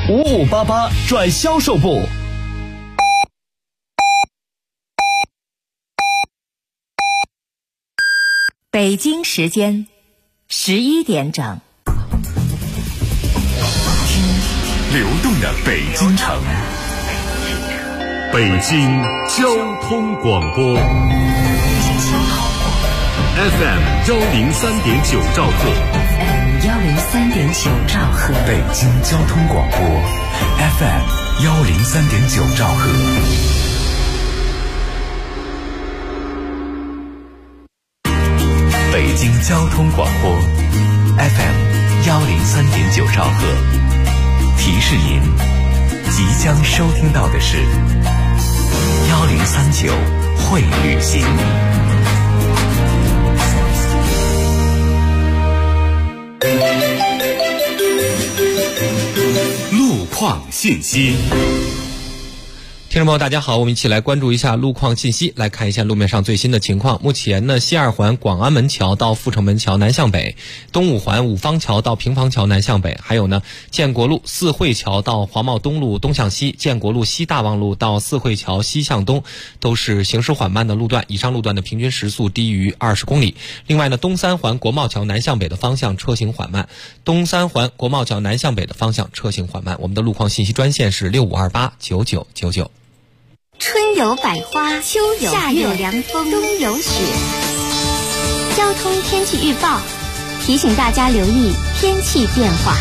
5588转销售部。 北京时间11点整。 流动的北京城，北京交通广播 FM 103.9兆赫 103.9兆赫， 北京交通广播 FM 103.9兆赫。北京交通广播 FM 103.9兆赫。提示您，即将收听到的是1039会旅行。路况信息。 听众朋友大家好，我们一起来关注一下路况信息，来看一下路面上最新的情况。目前呢，西二环广安门桥到阜成门桥南向北，东五环五方桥到平房桥南向北，还有呢，建国路四惠桥到黄茂东路东向西，建国路西大望路到四惠桥西向东，都是行驶缓慢的路段，以上路段的平均时速低于20公里。另外呢，东三环国贸桥南向北的方向车行缓慢，东三环国贸桥南向北的方向车行缓慢。我们的路况信息专线是65289999。 春有百花，秋有夏有凉风，冬有雪。交通天气预报提醒大家留意天气变化。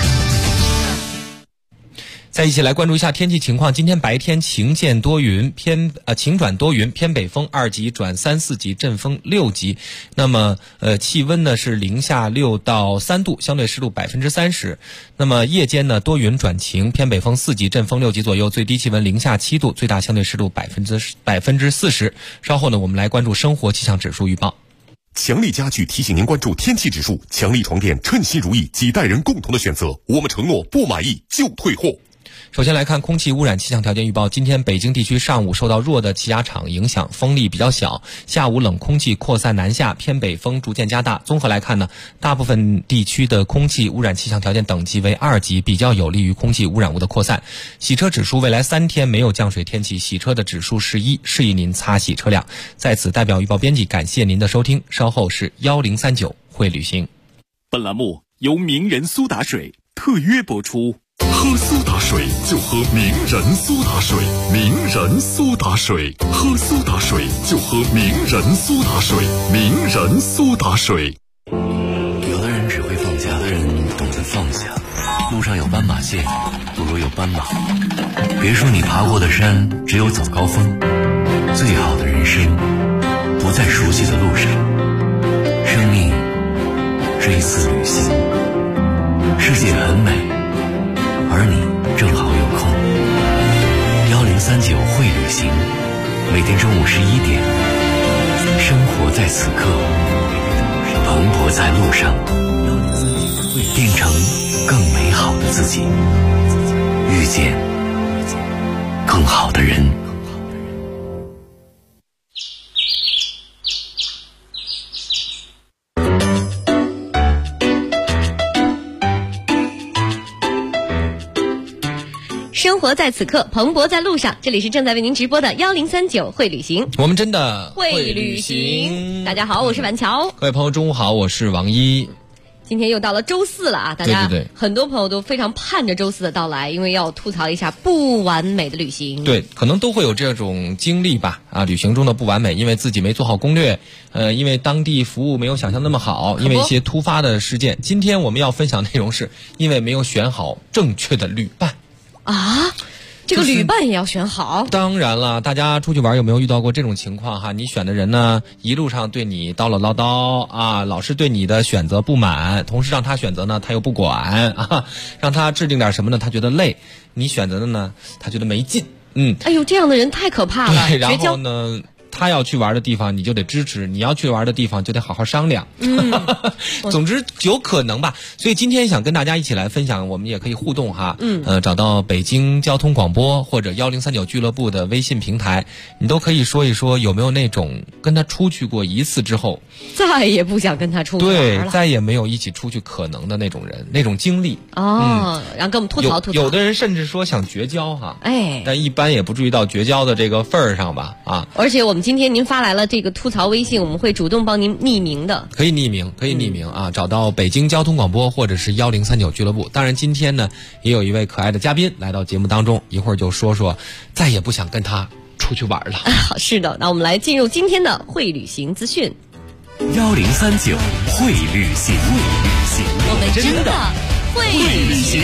再一起来关注一下天气情况。今天白天晴间多云，晴转多云，偏北风2级转3、4级，阵风6级。那么气温呢是零下6到3度，相对湿度30%。那么夜间呢多云转晴，偏北风4级，阵风6级左右，最低气温零下7度，最大相对湿度40%。稍后呢我们来关注生活气象指数预报。 强力家具提醒您关注天气指数，强力床垫称心如意，几代人共同的选择，我们承诺不满意就退货。 首先来看空气污染气象条件预报。今天北京地区上午受到弱的气压场影响，风力比较小，下午冷空气扩散南下，偏北风逐渐加大。综合来看呢，大部分地区的空气污染气象条件等级为2级，比较有利于空气污染物的扩散。洗车指数未来3天没有降水天气，洗车的指数是1，适宜您擦洗车辆。在此代表预报编辑感谢您的收听，稍后是1039会旅行。 本栏目由名人苏打水特约播出。喝苏打水就喝名人苏打水，名人苏打水，喝苏打水就喝名人苏打水，名人苏打水。 有的人只会放假，有的人懂得放下。路上有斑马线，不如有斑马。别说你爬过的山只有早高峰，最好的人生不在熟悉的路上。生命是一次旅行，世界很美，而你正好有空。1039会旅行，每天中午11点，生活在此刻，蓬勃在路上，变成更美好的自己，遇见更好的人。 生活在此刻，蓬勃在路上。这里是正在为您直播的1039会旅行， 我们真的会旅行。大家好，我是婉乔。 各位朋友中午好，我是王一。 今天又到了周4了啊，大家对很多朋友都非常盼着周4的到来，因为要吐槽一下不完美的旅行。 对，可能都会有这种经历吧啊，旅行中的不完美，因为自己没做好攻略，因为当地服务没有想象那么好，因为一些突发的事件。今天我们要分享内容是因为没有选好正确的旅伴啊。这个旅伴也要选好。 当然了，大家出去玩有没有遇到过这种情况哈？你选的人呢，一路上对你叨唠唠叨啊，老是对你的选择不满，同时让他选择呢，他又不管啊，让他制定点什么呢，他觉得累，你选择的呢，他觉得没劲。 哎呦，这样的人太可怕了。 对，然后呢， 他要去玩的地方你就得支持，你要去玩的地方就得好好商量。总之有可能吧。所以今天想跟大家一起来分享，我们也可以互动哈。找到北京交通广播或者1039俱乐部的微信平台，你都可以说一说有没有那种跟他出去过一次之后再也不想跟他出去玩了， 对，再也没有一起出去可能的那种人，那种经历。 然后跟我们吐槽。 有的人甚至说想绝交哈，但一般也不至于到绝交的这个份儿上吧啊。 而且我们今天您发来了这个吐槽微信，我们会主动帮您匿名的。 可以匿名啊，找到北京交通广播或者是1039俱乐部。当然今天呢也有一位可爱的嘉宾来到节目当中，一会儿就说再也不想跟他出去玩了。 好，是的，那我们来进入今天的会旅行资讯。 1039会旅行， 我们真的会旅行。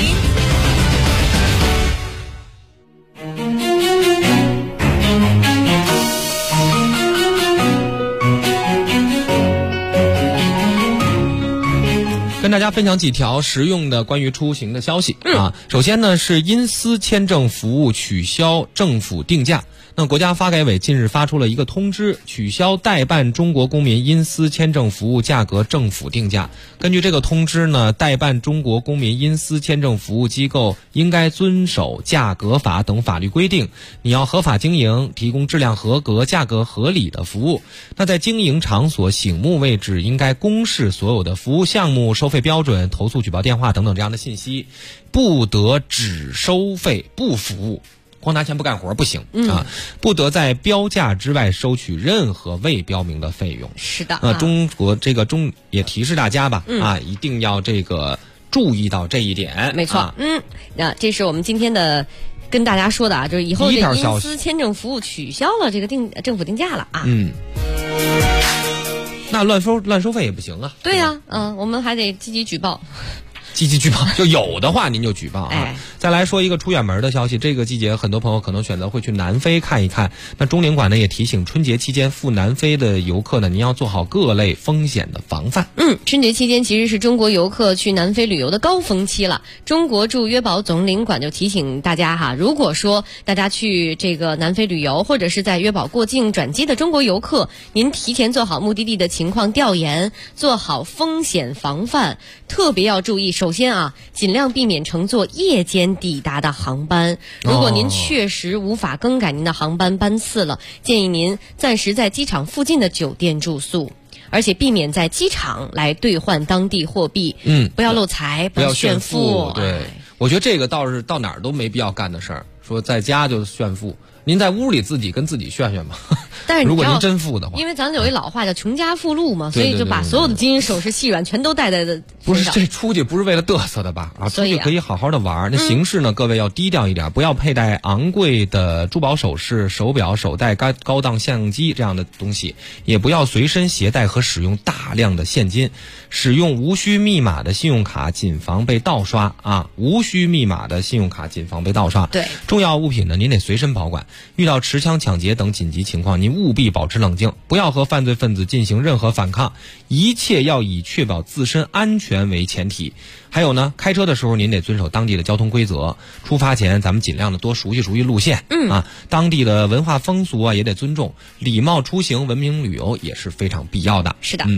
跟大家分享几条实用的关于出行的消息啊。首先呢是因私签证服务取消政府定价。那国家发改委近日发出了一个通知，取消代办中国公民因私签证服务价格政府定价。根据这个通知呢，代办中国公民因私签证服务机构应该遵守价格法等法律规定，你要合法经营，提供质量合格、价格合理的服务。那在经营场所醒目位置应该公示所有的服务项目、收费标准、投诉举报电话等等这样的信息，不得只收费不服务。光拿钱不干活不行啊！不得在标价之外收取任何未标明的费用。 是的， 中国这个也提示大家吧，一定要这个注意到这一点。 没错，那这是我们今天的跟大家说的啊，就是以后这因私签证服务取消了这个政府定价了啊。 那乱收费也不行啊。 对呀，我们还得积极举报。 积极举报，就有的话您就举报啊。再来说一个出远门的消息，这个季节很多朋友可能选择会去南非看一看。那中领馆呢也提醒春节期间赴南非的游客呢，您要做好各类风险的防范。 春节期间其实是中国游客去南非旅游的高峰期了。中国驻约堡总领馆就提醒大家哈，如果说大家去这个南非旅游，或者是在约堡过境转机的中国游客，您提前做好目的地的情况调研，做好风险防范，特别要注意。首先啊，尽量避免乘坐夜间抵达的航班。如果您确实无法更改您的航班班次了，建议您暂时在机场附近的酒店住宿，而且避免在机场来兑换当地货币。不要漏财，不要炫富。 对，我觉得这个倒是到哪儿都没必要干的事儿。说在家就炫富，您在屋里自己跟自己炫炫吧。 但是如果您真富的话， 因为咱有一老话叫穷家富路嘛，所以就把所有的金银首饰细软全都带在不是这出去不是为了嘚瑟的吧？出去可以好好的玩。那形式呢，各位要低调一点，不要佩戴昂贵的珠宝首饰、手表、手袋、高档相机这样的东西，也不要随身携带和使用大量的现金，使用无需密码的信用卡，谨防被盗刷啊！无需密码的信用卡，谨防被盗刷。 对， 重要物品呢，您得随身保管。遇到持枪抢劫等紧急情况，您务必保持冷静，不要和犯罪分子进行任何反抗，一切要以确保自身安全为前提。还有呢，开车的时候您得遵守当地的交通规则，出发前咱们尽量的多熟悉路线，当地的文化风俗啊也得尊重，礼貌出行、文明旅游也是非常必要的。 是的，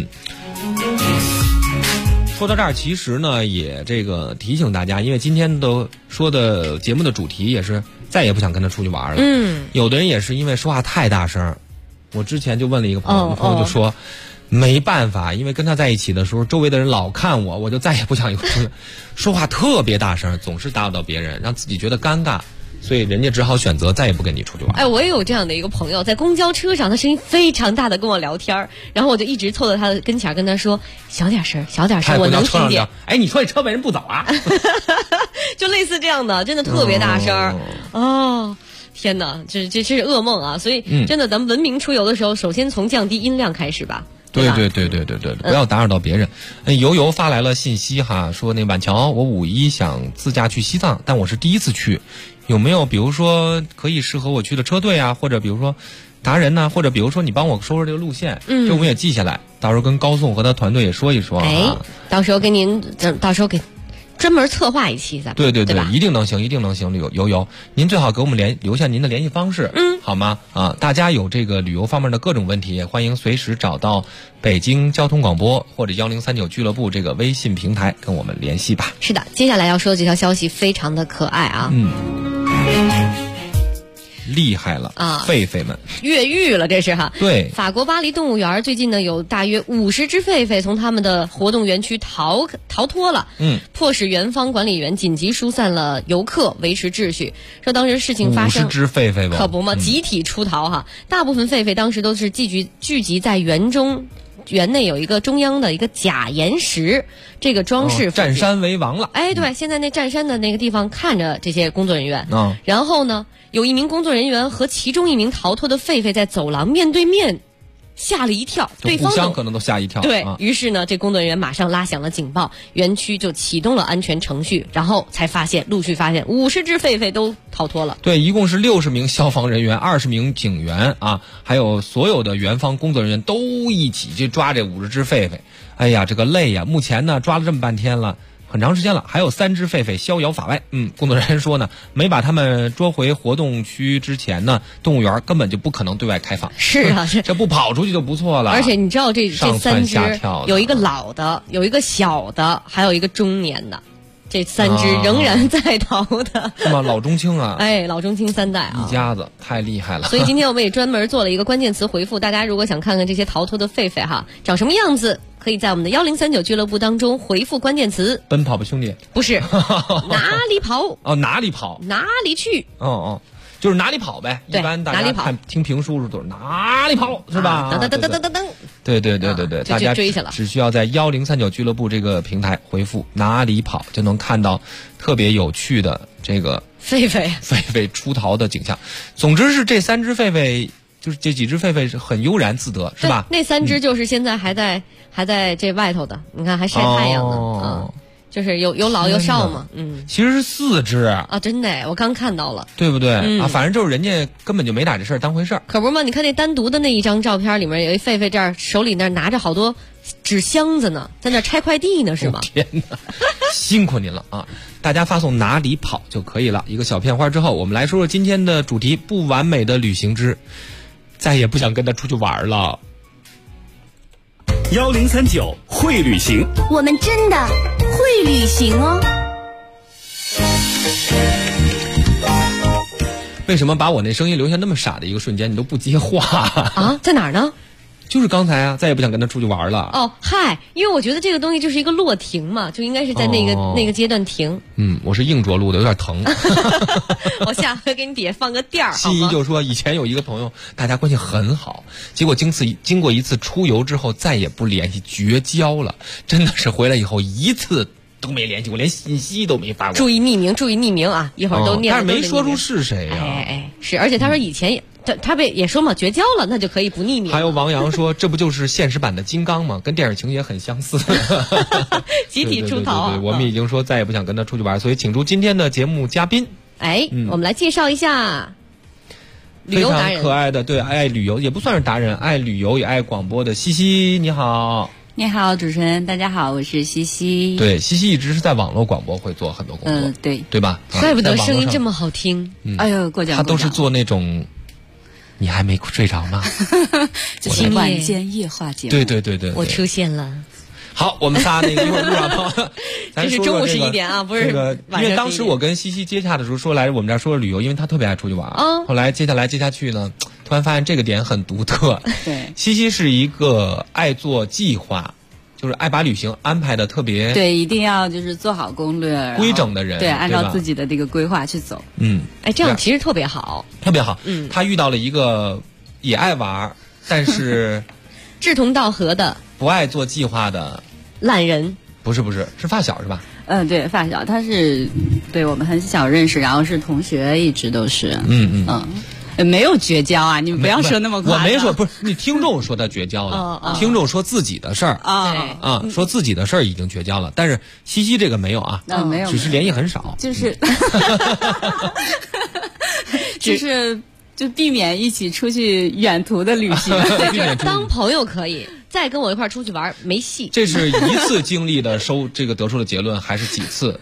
说到这儿，其实呢也这个提醒大家，因为今天都说的节目的主题也是再也不想跟他出去玩了。有的人也是因为说话太大声，我之前就问了一个朋友，朋友就说没办法，因为跟他在一起的时候，周围的人老看我就再也不想出去，说话特别大声，总是打扰到别人，让自己觉得尴尬。所以人家只好选择再也不跟你出去玩。 我也有这样的一个朋友，在公交车上，他声音非常大的跟我聊天，然后我就一直凑到他的跟前跟他说小点声，我能听见。 你说你车为人不走啊？ 就类似这样的，真的特别大声。天哪，这是噩梦啊！所以真的，咱们文明出游的时候，首先从降低音量开始吧。 对，不要打扰到别人。游发来了信息哈，说那晚桥，我5·1想自驾去西藏，但我是第一次去，有没有比如说可以适合我去的车队啊，或者比如说达人呢，或者比如说你帮我说说这个路线，这我们也记下来，到时候跟高颂和他团队也说一说啊。 到时候给专门策划一期，咱们对， 吧？ 一定能行，一定能行。旅游，您最好给我们留下您的联系方式，好吗？啊，大家有这个旅游方面的各种问题，欢迎随时找到北京交通广播或者1039俱乐部这个微信平台跟我们联系吧。 是的，接下来要说的这条消息非常的可爱啊。 厉害了啊！狒狒们越狱了，这是哈。 对， 法国巴黎动物园最近呢有大约50只狒狒从他们的活动园区逃脱了，迫使园方管理员紧急疏散了游客，维持秩序。说当时事情发生 ，50只狒狒吧， 可不嘛，集体出逃哈。大部分狒狒当时都是聚集在园内有一个中央的一个假岩石，这个装饰占山为王了。 哎，对，现在那占山的那个地方看着这些工作人员，然后呢，有一名工作人员和其中一名逃脱的狒狒在走廊面对面，吓了一跳，对方互相可能都吓一跳。 对，于是呢，这工作人员马上拉响了警报，园区就启动了安全程序，然后才陆续发现50只狒狒都逃脱了。 对，一共是60名消防人员、20名警员啊，还有所有的园方工作人员都一起去抓这50只狒狒。哎呀，这个累呀！目前呢，抓了这么半天了。很长时间了，还有3只狒狒逍遥法外。工作人员说呢，没把他们捉回活动区之前呢，动物园根本就不可能对外开放。 是啊， 这不跑出去就不错了。 而且你知道这3只有一个老的，有一个小的，还有一个中年的，这3只仍然在逃的。 是吗？老中青啊！ 哎，老中青3代啊， 一家子太厉害了。 所以今天我们也专门做了一个关键词回复，大家如果想看看这些逃脱的狒狒哈长什么样子，可以在我们的1039俱乐部当中回复关键词奔跑吧兄弟。 不是哪里跑哪里跑哪里去就是哪里跑呗。一般大家听评书时都是哪里跑，是吧？ 噔噔噔噔噔噔。 对，大家追去了， 只需要在1039俱乐部这个平台回复哪里跑，就能看到特别有趣的这个狒狒出逃的景象。总之是这3只狒狒，就是这几只狒狒是很悠然自得，是吧？ 那3只就是现在还在这外头的，你看还晒太阳呢就是有老有少嘛。 其实是4只啊，真的，我刚看到了， 对不对？反正就是人家根本就没把这事儿当回事儿， 可不嘛？你看那单独的那一张照片里面有一狒狒，这儿手里那拿着好多纸箱子呢，在那拆快递呢，是吗？ 天哪，辛苦您了啊！大家发送哪里跑就可以了。一个小片花之后，我们来说说今天的主题：不完美的旅行之再也不想跟他出去玩了。 1039会旅行， 我们真的会旅行哦。 为什么把我那声音留下那么傻的一个瞬间你都不接话啊？在哪儿呢？ 就是刚才啊，再也不想跟他出去玩了。 哦，嗨，因为我觉得这个东西就是一个落停嘛，就应该是在那个阶段停。 我是硬着陆的，有点疼。 我下回给你底下放个垫儿。 西医就说，以前有一个朋友，大家关系很好，结果经过一次出游之后，再也不联系，绝交了。真的是回来以后一次都没联系过，连信息都没发过。 注意匿名啊！一会儿都念。 但是没说出是谁呀。 是，而且他说以前他也说嘛，绝交了，那就可以不匿名。 还有王阳说，这不就是现实版的金刚吗？跟电影情节很相似。 集体出逃。 对，我们已经说再也不想跟他出去玩，所以请出今天的节目嘉宾。 我们来介绍一下旅游达人， 非常可爱的，对，爱旅游也不算是达人，爱旅游也爱广播的西西，你好。 你好，主持人，大家好，我是西西。 对，西西一直是在网络广播会做很多工作，对吧？ 怪不得声音这么好听。 哎呦，过奖。 他都是做那种，你还没睡着吗？ 就是晚间夜话节目。 对， 我出现了。 好，我们仨那个一会儿路上跑。 这是中午11点啊，不是晚上。 因为当时我跟西西接洽的时候说来我们这儿说旅游，因为他特别爱出去玩。后来接下去呢，突然发现这个点很独特。 对， 西西是一个爱做计划，就是爱把旅行安排的特别。 对，一定要就是做好攻略， 规整的人。 对，按照自己的这个规划去走。 这样其实特别好， 特别好。他遇到了一个也爱玩，但是志同道合的。 不爱做计划的烂人。 不是发小是吧？ 对，发小，他是对我们很小认识，然后是同学，一直都是。没有绝交啊！你们不要说那么夸张。 我没说，不是你听众说他绝交了，听众说自己的事儿说自己的事儿已经绝交了，但是西西这个没有啊， 没有， 只是联系很少， 就是就避免一起出去远途的旅行。 当朋友可以， 再跟我一块儿出去玩没戏。 这是一次经历的这个得出的结论，还是几次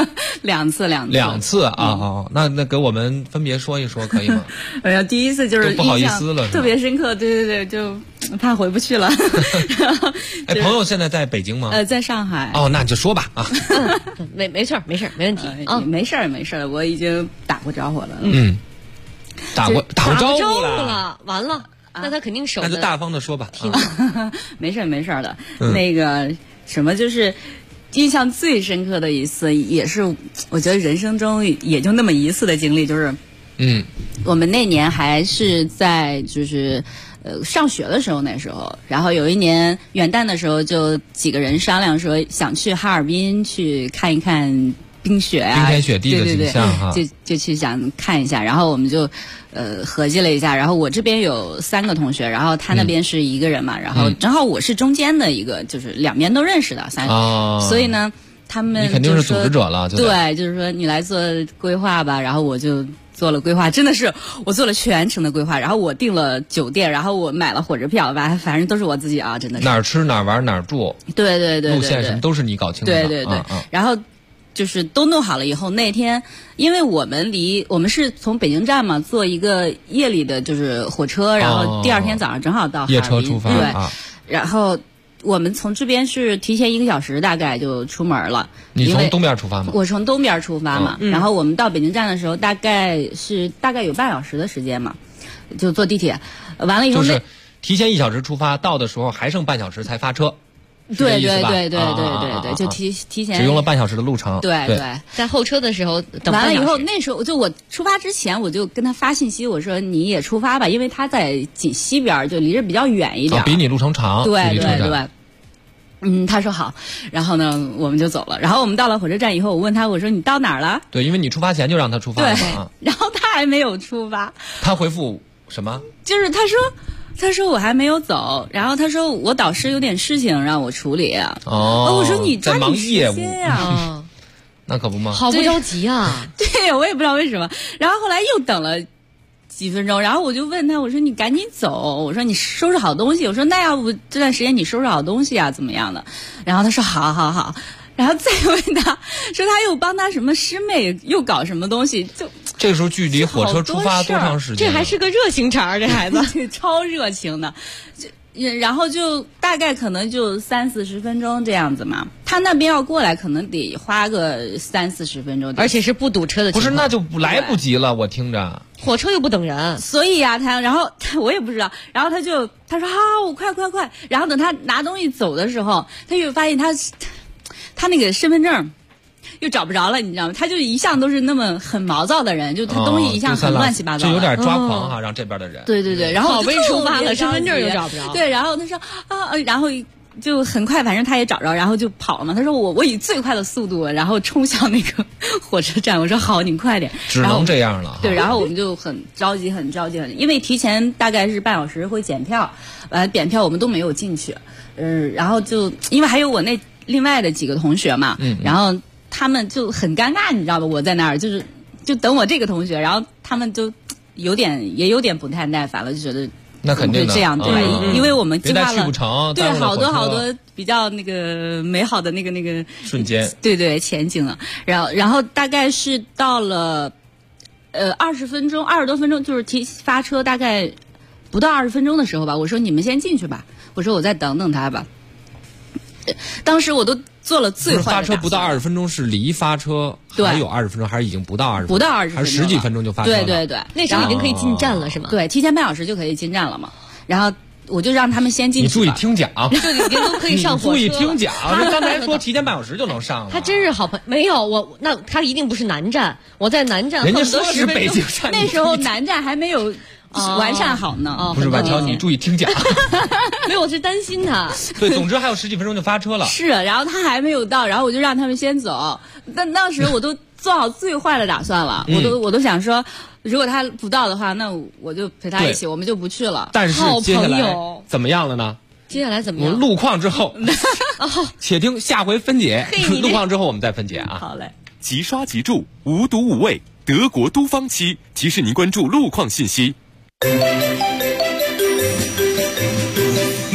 ？2次啊！那给我们分别说一说可以吗？ 哎呀，第一次就是不好意思了， 特别深刻，对，就怕回不去了。 哎，朋友现在在北京吗？ 在上海。 哦，那就说吧啊。 没事，没问题啊， 没事，我已经打过招呼了。 打过招呼了，完了。那他肯定守着。 那就大方的说吧。 没事的。那个什么，就是印象最深刻的一次，也是我觉得人生中也就那么一次的经历，就是我们那年还是在就是上学的时候，那时候，然后有一年元旦的时候，就几个人商量说想去哈尔滨去看一看冰雪啊， 冰天雪地的景象哈， 就去想看一下，然后我们就合计了一下，然后我这边有3个同学，然后他那边是1个人嘛，然后正好我是中间的一个，就是两边都认识的所以呢，他们你肯定是组织者了， 对，就是说你来做规划吧，然后我就做了规划，真的是我做了全程的规划，然后我订了酒店，然后我买了火车票吧，反正都是我自己啊，真的是哪儿吃哪儿玩哪儿住， 对， 路线什么都是你搞清楚的， 对，然后。就是都弄好了以后，那天因为我们是从北京站嘛，坐一个夜里的就是火车，然后第2天早上正好到哈尔滨， 夜车出发， 对，然后我们从这边是提前1个小时大概就出门了。 你从东边出发吗？ 我从东边出发嘛，然后我们到北京站的时候大概有半小时的时间嘛，就坐地铁，完了以后就是提前1小时出发，到的时候还剩半小时才发车。 对，就提前只用了半小时的路程。 对， 在候车的时候等完了以后，那时候就我出发之前，我就跟他发信息，我说你也出发吧，因为他在锦西边，就离着比较远一点， 比你路程长。 对。他说好，然后呢，我们就走了。然后我们到了火车站以后，我问他，我说你到哪儿了？ 对，因为你出发前就让他出发了嘛。 然后他还没有出发。 他回复什么？ 就是他说我还没有走，然后他说我导师有点事情让我处理。我说你抓紧时间呀。 那可不嘛， 好不着急啊。 对，我也不知道为什么。然后后来又等了几分钟，然后我就问他，我说你赶紧走，我说你收拾好东西，我说那要不这段时间你收拾好东西啊，怎么样的？然后他说好。然后再问他说他又帮他什么师妹又搞什么东西，就这个时候距离火车出发多长时间？ 这还是个热心肠，这孩子超热情的。然后就大概可能就30-40分钟这样子嘛，他那边要过来可能得花个30-40分钟， 而且是不堵车的情况。 不是，那就来不及了，我听着。 火车又不等人， 所以呀，然后我也不知道，然后他说好，我快，然后等他拿东西走的时候，他又发现他那个身份证又找不着了，你知道吗？他就一向都是那么很毛躁的人，就他东西一向很乱七八糟的， 就有点抓狂哈，让这边的人。 对，然后好被出发了，身份证又找不着。 对，然后他说然后就很快，反正他也找着，然后就跑了嘛。他说我以最快的速度，然后冲向那个火车站。我说好，你快点。 只能这样了。 对，然后我们就很着急，因为提前大概是半小时会检票，点票我们都没有进去。然后就因为还有我那另外的几个同学嘛，然后他们就很尴尬，你知道吧？我在那儿就等我这个同学，然后他们就也有点不太耐烦了，就觉得那肯定的这样对吧？因为我们计划了去不成， 对好多比较那个美好的那个瞬间， 对前景了。然后大概是到了20多分钟，就是发车大概不到20分钟的时候吧。我说你们先进去吧，我说我再等等他吧。当时我都做了最坏的打算。 发车不到20分钟是离发车还有20分钟，还是已经不到20分钟？ 不到20分钟， 还是10几分钟就发车了？ 对， 那时候已经可以进站了是吗？ 对，提前半小时就可以进站了嘛。然后我就让他们先进去。 你注意听讲， 就已经都可以上火车了。 你注意听讲，刚才说提前半小时就能上了。 他真是好朋友，没有那他一定不是南站，我在南站， 人家说是北京站， 那时候南站还没有完善好呢。 不是婉乔，你注意听讲。 没有，我是担心他。 对，总之还有10几分钟就发车了。 是，然后他还没有到，然后我就让他们先走。但当时我都做好最坏的打算了，我都想说，如果他不到的话，那我就陪他一起，我们就不去了。 但是接下来怎么样了呢？ 接下来怎么样？ 我路况之后，且听下回分解。路况之后我们再分解啊。 好嘞。 即刷即注，无毒无味，德国都方漆提示您关注路况信息。路况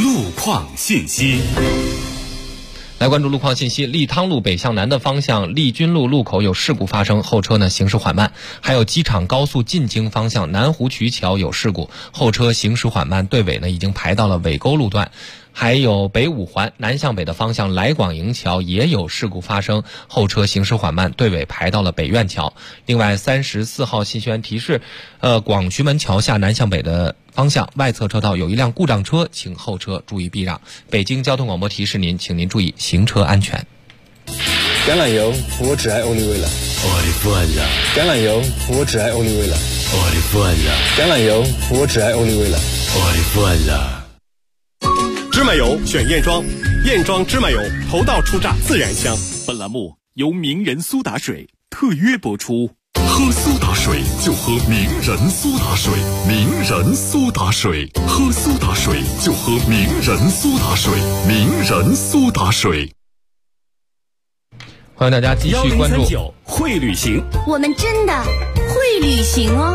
况信息。 来关注路况信息，利汤路北向南的方向利君路路口有事故发生，后车呢行驶缓慢。还有机场高速进京方向南湖渠桥有事故，后车行驶缓慢，队尾呢已经排到了尾沟路段。还有北五环南向北的方向来广营桥也有事故发生，后车行驶缓慢，队尾排到了北苑桥。另外34号信息员提示，广渠门桥下南向北的方向外侧车道有一辆故障车，请后车注意避让。北京交通广播提示您，请您注意行车安全。 橄榄油，我只爱欧丽味了。 我的父呀！ 橄榄油，我只爱欧丽味了。 我的父呀！ 橄榄油，我只爱欧丽味了。 我的父呀！ 芝麻油选燕庄，燕庄芝麻油头道出榨自然香。本栏目由名人苏打水特约播出。 喝苏打水就喝名人苏打水，名人苏打水，喝苏打水就喝名人苏打水，名人苏打水。 欢迎大家继续关注 1039会旅行， 我们真的会旅行哦。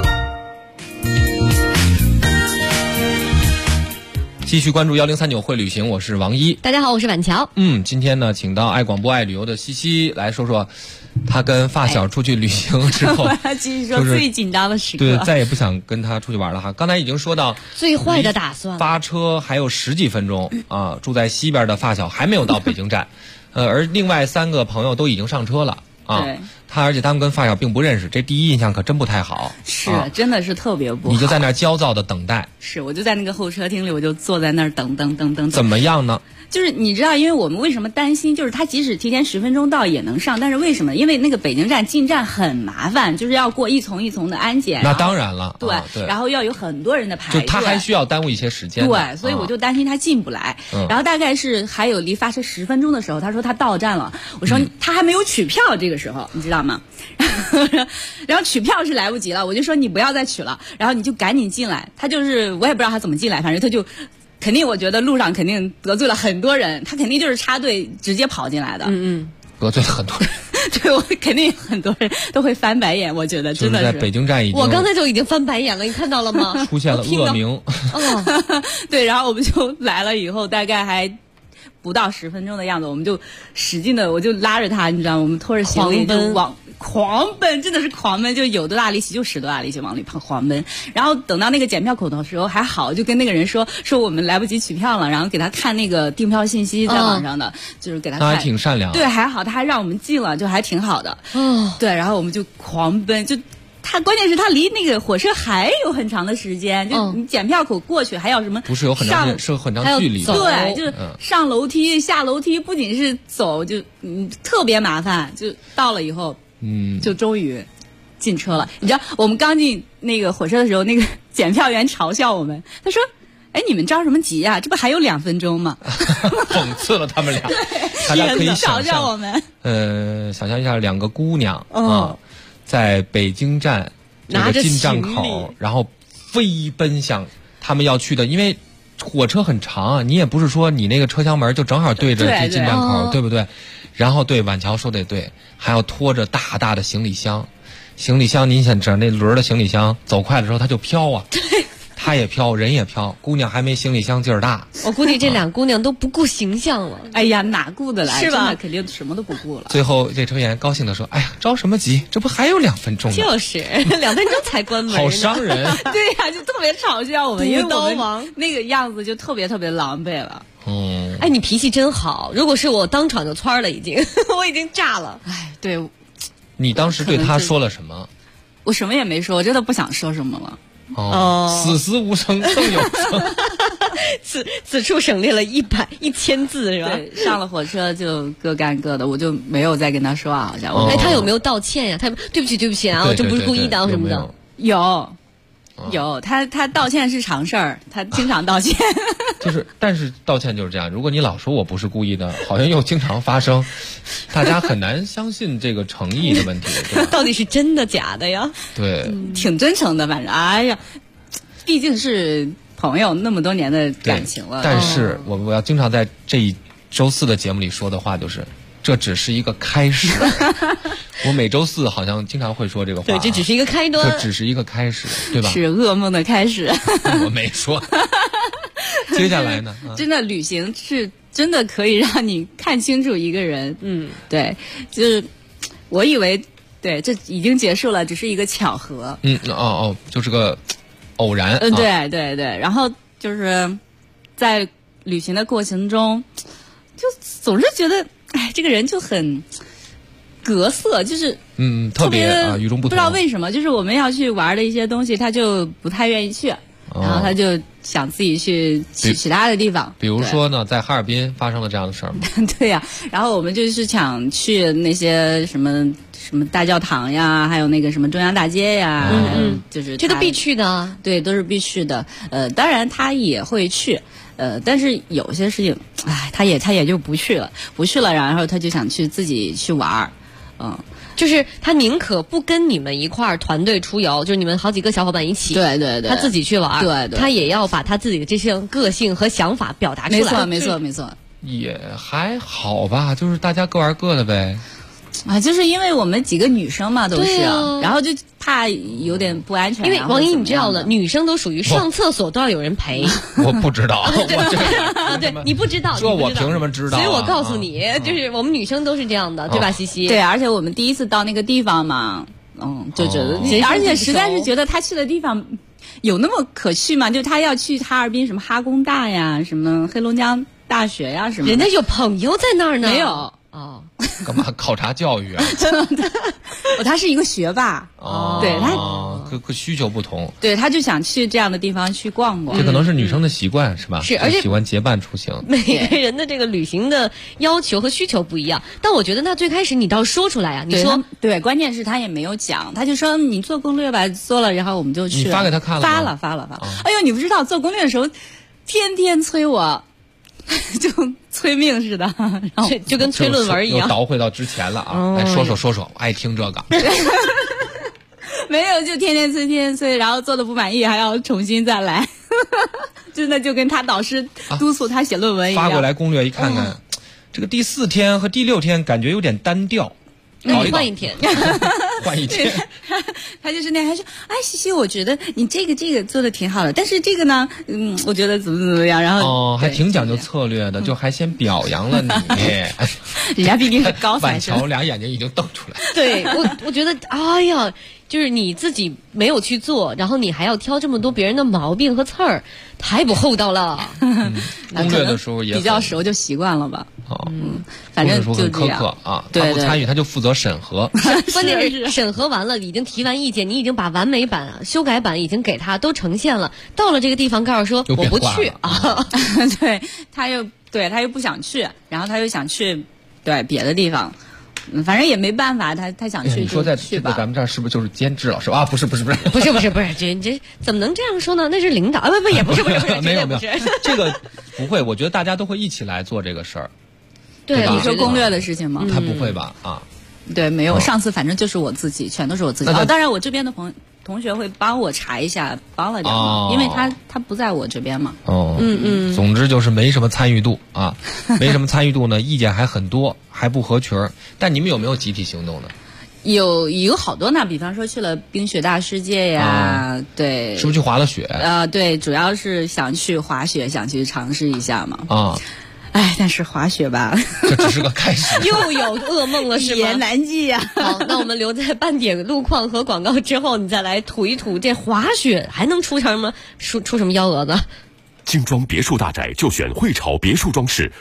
继续关注1039会旅行，我是王一。 大家好，我是婉乔。 今天呢，请到爱广播爱旅游的西西来说说，他跟发小出去旅行之后， 继续说最紧张的时刻， 对，再也不想跟他出去玩了哈。刚才已经说到最坏的打算， 发车还有10几分钟啊，住在西边的发小还没有到北京站，而另外3个朋友都已经上车了啊。 对， 而且他们跟发小并不认识，这第一印象可真不太好。 是，真的是特别不好。 你就在那儿焦躁的等待。 是，我就在那个候车厅里，我就坐在那儿等。 怎么样呢？ 就是你知道，因为我们为什么担心，就是他即使提前10分钟到也能上，但是为什么？因为那个北京站进站很麻烦，就是要过一层一层的安检。 那当然了， 对，然后要有很多人的排队， 就他还需要耽误一些时间。 对，所以我就担心他进不来。然后大概是还有离发车10分钟的时候，他说他到站了，我说他还没有取票，这个时候你知道吗？然后取票是来不及了，我就说你不要再取了，然后你就赶紧进来。他就是我也不知道他怎么进来，反正他就肯定，我觉得路上肯定得罪了很多人，他肯定就是插队直接跑进来的。 得罪了很多人。 对，我肯定很多人都会翻白眼，我觉得真的是。 在北京站已经， 我刚才就已经翻白眼了，你看到了吗？ 出现了恶名。 对，然后我们就来了以后，大概还不到10分钟的样子，我们就使劲的，我就拉着他，你知道吗？我们拖着行李就往狂奔，真的是狂奔，就有多大力气就使多大力气往里狂奔。然后等到那个检票口的时候还好，就跟那个人说我们来不及取票了，然后给他看那个订票信息在网上的，就是给他看。 他还挺善良。 对，还好，他还让我们进了，就还挺好的。对，然后我们就狂奔，就。他关键是他离那个火车还有很长的时间，就你检票口过去还要什么？ 不是有很长，是很长距离。 对，就是上楼梯、下楼梯，不仅是走，就特别麻烦。就到了以后，就终于进车了。你知道，我们刚进那个火车的时候，那个检票员嘲笑我们，他说：“哎，你们着什么急呀？这不还有2分钟吗？” 讽刺了他们俩。大家可以想象我们。想象一下2个姑娘啊。在北京站这个进站口，然后飞奔向他们要去的，因为火车很长啊，你也不是说你那个车厢门就正好对着进站口，对不对？然后对，婉乔说的对，还要拖着大大的行李箱，您想知道那轮的行李箱走快的时候它就飘啊，对，他也飘，人也飘，姑娘还没行李箱劲儿大。 我估计这2姑娘都不顾形象了。 哎呀，哪顾得来？ 是吧？ 肯定什么都不顾了。 最后这车员高兴地说：“哎呀，着什么急？这不还有2分钟吗？ 就是2分钟才关门。” 好伤人。 对呀，就特别嘲笑我们，因为我们那个样子就特别特别狼狈了。 哎，你脾气真好。如果是我，当场就窜了，已经，我已经炸了。 哎，对。 你当时对他说了什么？ 我什么也没说，我真的不想说什么了。 死无声胜有声。 此处省略了1000字是吧？ 对，上了火车就各干各的，我就没有再跟他说话，好像。 哎，他有没有道歉呀？他对不起啊，我这不是故意的什么的。 有，他道歉是常事儿，他经常道歉。 但是道歉就是这样。如果你老说我不是故意的，好像又经常发生，大家很难相信这个诚意的问题，对吧？ 到底是真的假的呀？ 对， 挺真诚的，反正哎呀，毕竟是朋友那么多年的感情了。 但是我要经常在这一周4的节目里说的话就是。这只是一个开始。我每周4好像经常会说这个话。 对，这只是一个开端。 这只是一个开始，对吧？ 是噩梦的开始。 我没说。 接下来呢？ 真的旅行是真的可以让你看清楚一个人。对，就是我以为对这已经结束了，只是一个巧合。 就是个偶然。 对对对，然后就是在旅行的过程中，就总是觉得，哎，这个人就很格色，就是特别与众不同。 不知道为什么，就是我们要去玩的一些东西，他就不太愿意去，然后他就想自己去其他的地方。 比如说呢，在哈尔滨发生了这样的事儿吗？ 对呀，然后我们就是想去那些什么大教堂呀，还有那个什么中央大街呀，就是这都必去的。 对，都是必去的。当然他也会去。但是有些事情，哎，他也就不去了，然后他就想去自己去玩儿， 就是他宁可不跟你们一块儿团队出游，就是你们好几个小伙伴一起， 对对对， 他自己去玩， 对对， 他也要把他自己的这些个性和想法表达出来。 没错， 也还好吧，就是大家各玩各的呗。 啊，就是因为我们几个女生嘛，都是，然后就怕有点不安全。 因为王一，你知道了，女生都属于上厕所都要有人陪。 我不知道， 对，你不知道， 这我凭什么知道？ 所以我告诉你，就是我们女生都是这样的，对吧，西西？ 对，而且我们第一次到那个地方嘛，就觉得，而且实在是觉得他去的地方有那么可去吗？就他要去哈尔滨什么哈工大呀，什么黑龙江大学呀，什么？ 人家有朋友在那儿呢。 没有。 干嘛考察教育啊？ 真的，他是一个学霸。对他各需求不同。 对，他就想去这样的地方去逛逛。 这可能是女生的习惯，是吧？ 是，而且喜欢结伴出行。 每个人的这个旅行的要求和需求不一样，但我觉得那最开始你倒说出来啊，你说对，关键是他也没有讲，他就说你做攻略吧，做了，然后我们就去。 你发给他看了吗？ 发了。哎呦，你不知道做攻略的时候，天天催我。就催命似的，然后就跟催论文一样。 又倒回到之前了啊！来说说，爱听这个。 没有，就天天催，然后做的不满意还要重新再来，真的就跟他导师督促他写论文一样。 发过来攻略一看看，这个第4天和第6天感觉有点单调。 那你换一天， 换一天。 他就是那还说，哎，西西，我觉得你这个做的挺好的，但是这个呢，我觉得怎么样，然后还挺讲究策略的，就还先表扬了你。 人家毕竟是高材生，板桥俩眼睛已经瞪出来。 对，我觉得，哎呀，就是你自己没有去做，然后你还要挑这么多别人的毛病和刺儿，太不厚道了。 攻略的时候也比较熟，就习惯了吧。反正就苛刻啊，他不参与，他就负责审核。 关键是审核完了，已经提完意见，你已经把完美版、修改版已经给他都呈现了。到了这个地方，告诉说我不去啊。 对，他又不想去，然后他又想去别的地方。反正也没办法，他想去就去吧。 你说在咱们这儿是不是就是监制老师啊？不是， 这怎么能这样说呢？那是领导啊，不也不是， 没有这个不会，我觉得大家都会一起来做这个事儿。 对，你说攻略的事情吗？ 他不会吧？啊， 对，没有。上次反正就是我自己，全都是我自己。当然我这边的同学会帮我查一下，帮了点嘛，因为他不在我这边嘛。 总之就是没什么参与度啊，没什么参与度呢，意见还很多，还不合群儿。但你们有没有集体行动呢？ 有好多呢，比方说去了冰雪大世界呀，对， 是不是去滑了雪？ 对，主要是想去滑雪，想去尝试一下嘛。但是滑雪吧， 这只是个开始， 又有噩梦了，是吗？ 一言难尽呀。 好，那我们留在半点路况和广告之后，你再来吐一吐这滑雪还能出什么幺蛾子？ 精装别墅大宅就选汇潮别墅装饰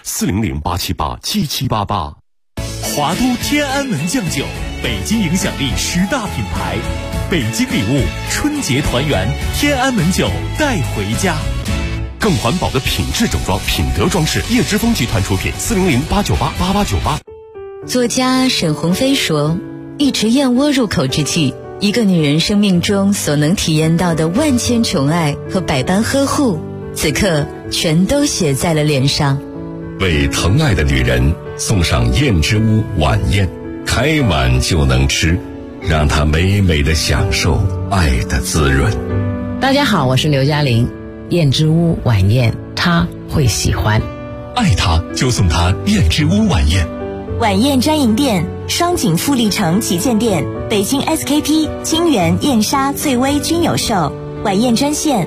，400-878-7788。 华都天安门酱酒，北京影响力10大品牌，北京礼物春节团圆，天安门酒带回家。 更环保的品质整装，品德装饰，叶之峰集团出品，400-898-8898。 作家沈鸿飞说，一池燕窝入口之际，一个女人生命中所能体验到的万千宠爱和百般呵护，此刻全都写在了脸上。 为疼爱的女人送上燕之屋晚宴，开碗就能吃，让她美美的享受爱的滋润。 大家好，我是刘嘉玲。燕之屋晚宴，她会喜欢。 爱她就送她燕之屋晚宴。 晚宴专营店：双井富力城旗舰店、北京 SKP、金源、燕莎、翠微均有售。 晚宴专线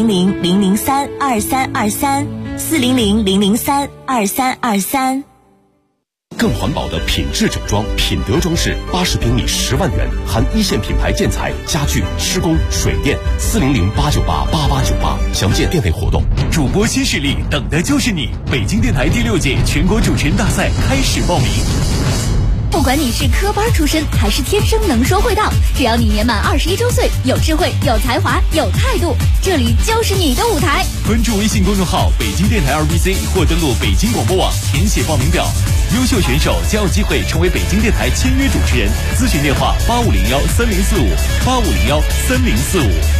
400-003-2323，400-003-2323。 更环保的品质整装，品德装饰，80平米10万元，含一线品牌建材、家具、施工、水电，400-898-8898，详见店内活动。 主播新势力，等的就是你！北京电台第6届全国主持人大赛开始报名。 不管你是科班出身还是天生能说会道，只要你年满21周岁，有智慧、有才华、有态度，这里就是你的舞台。 关注微信公众号北京电台2BC 或登录北京广播网填写报名表，优秀选手将有机会成为北京电台签约主持人。咨询电话8501-3045，8501-3045。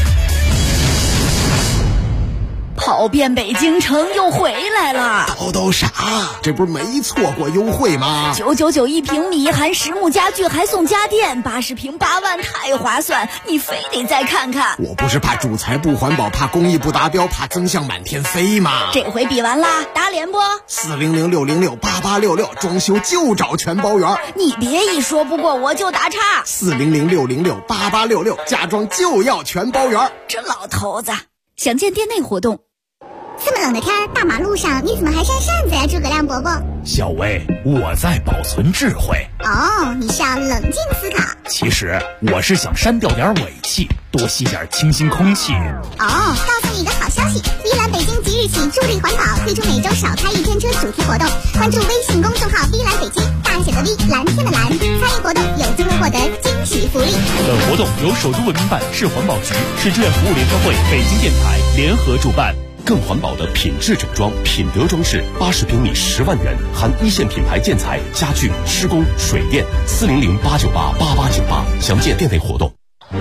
跑遍北京城又回来了， 叨啥？这不是没错过优惠吗 ？999一平米，含实木家具还送家电，80平8万，太划算！你非得再看看。 我不是怕主材不环保，怕工艺不达标，怕增项满天飞吗？ 这回比完啦，打脸不 ？400-606-8866，装修就找全包圆。 你别一说不过我就打岔。 400-606-8866，家装就要全包圆。 这老头子，详见店内活动。 这么冷的天，大马路上你怎么还扇扇子呀，诸葛亮伯伯？ 小薇，我在保存智慧。 哦，你是要冷静思考。 其实我是想删掉点尾气，多吸点清新空气。 哦，告诉你一个好消息，碧蓝北京即日起助力环保，推出每周少开一天车主题活动。关注微信公众号碧蓝北京，大写的 V， 蓝天的蓝，参与活动有机会获得惊喜福利。 本活动由首都文明办、市环保局、市志愿服务联合会、北京电台联合主办。 更环保的品质整装，品德装饰，80平米10万元，含一线品牌建材、家具、施工、水电，400-898-8898，详见店内活动。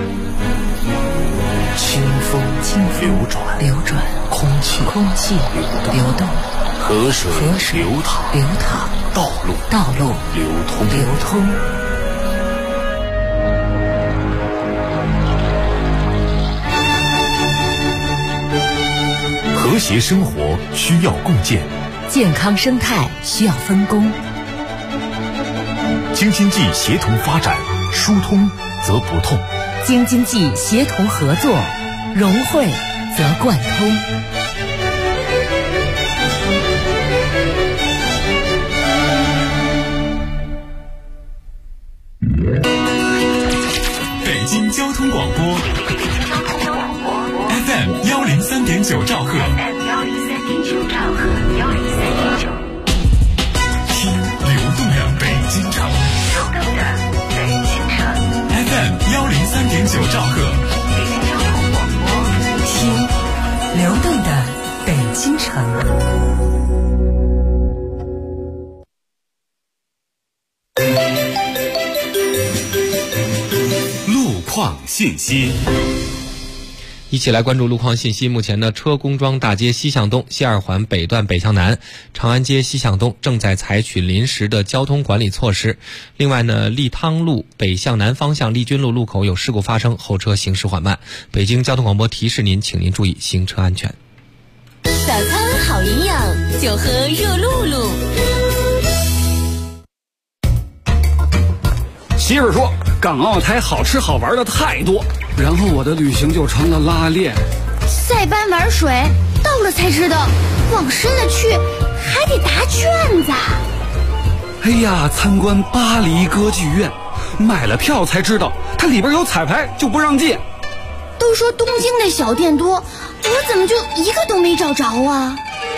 清风流转，空气流动，河水流淌，道路流通。 和谐生活需要共建， 健康生态需要分工。 京津冀协同发展，疏通则不痛； 京津冀协同合作，融汇则贯通。 北京交通广播。FM 103.9兆赫，听流动的北京城。FM 103.9兆赫， 听流动的北京城。 路况信息。 一起来关注路况信息。目前呢，车公庄大街西向东、西二环北段北向南、长安街西向东正在采取临时的交通管理措施。另外呢，利汤路北向南方向利君路路口有事故发生，后车行驶缓慢。北京交通广播提示您，请您注意行车安全。 早餐好营养，就喝热露露。 媳妇说，港澳台好吃好玩的太多，然后我的旅行就成了拉练。 塞班玩水，到了才知道，往深了去还得答卷子。 哎呀，参观巴黎歌剧院，买了票才知道，它里边有彩排就不让进。 都说东京的小店多，我怎么就一个都没找着啊？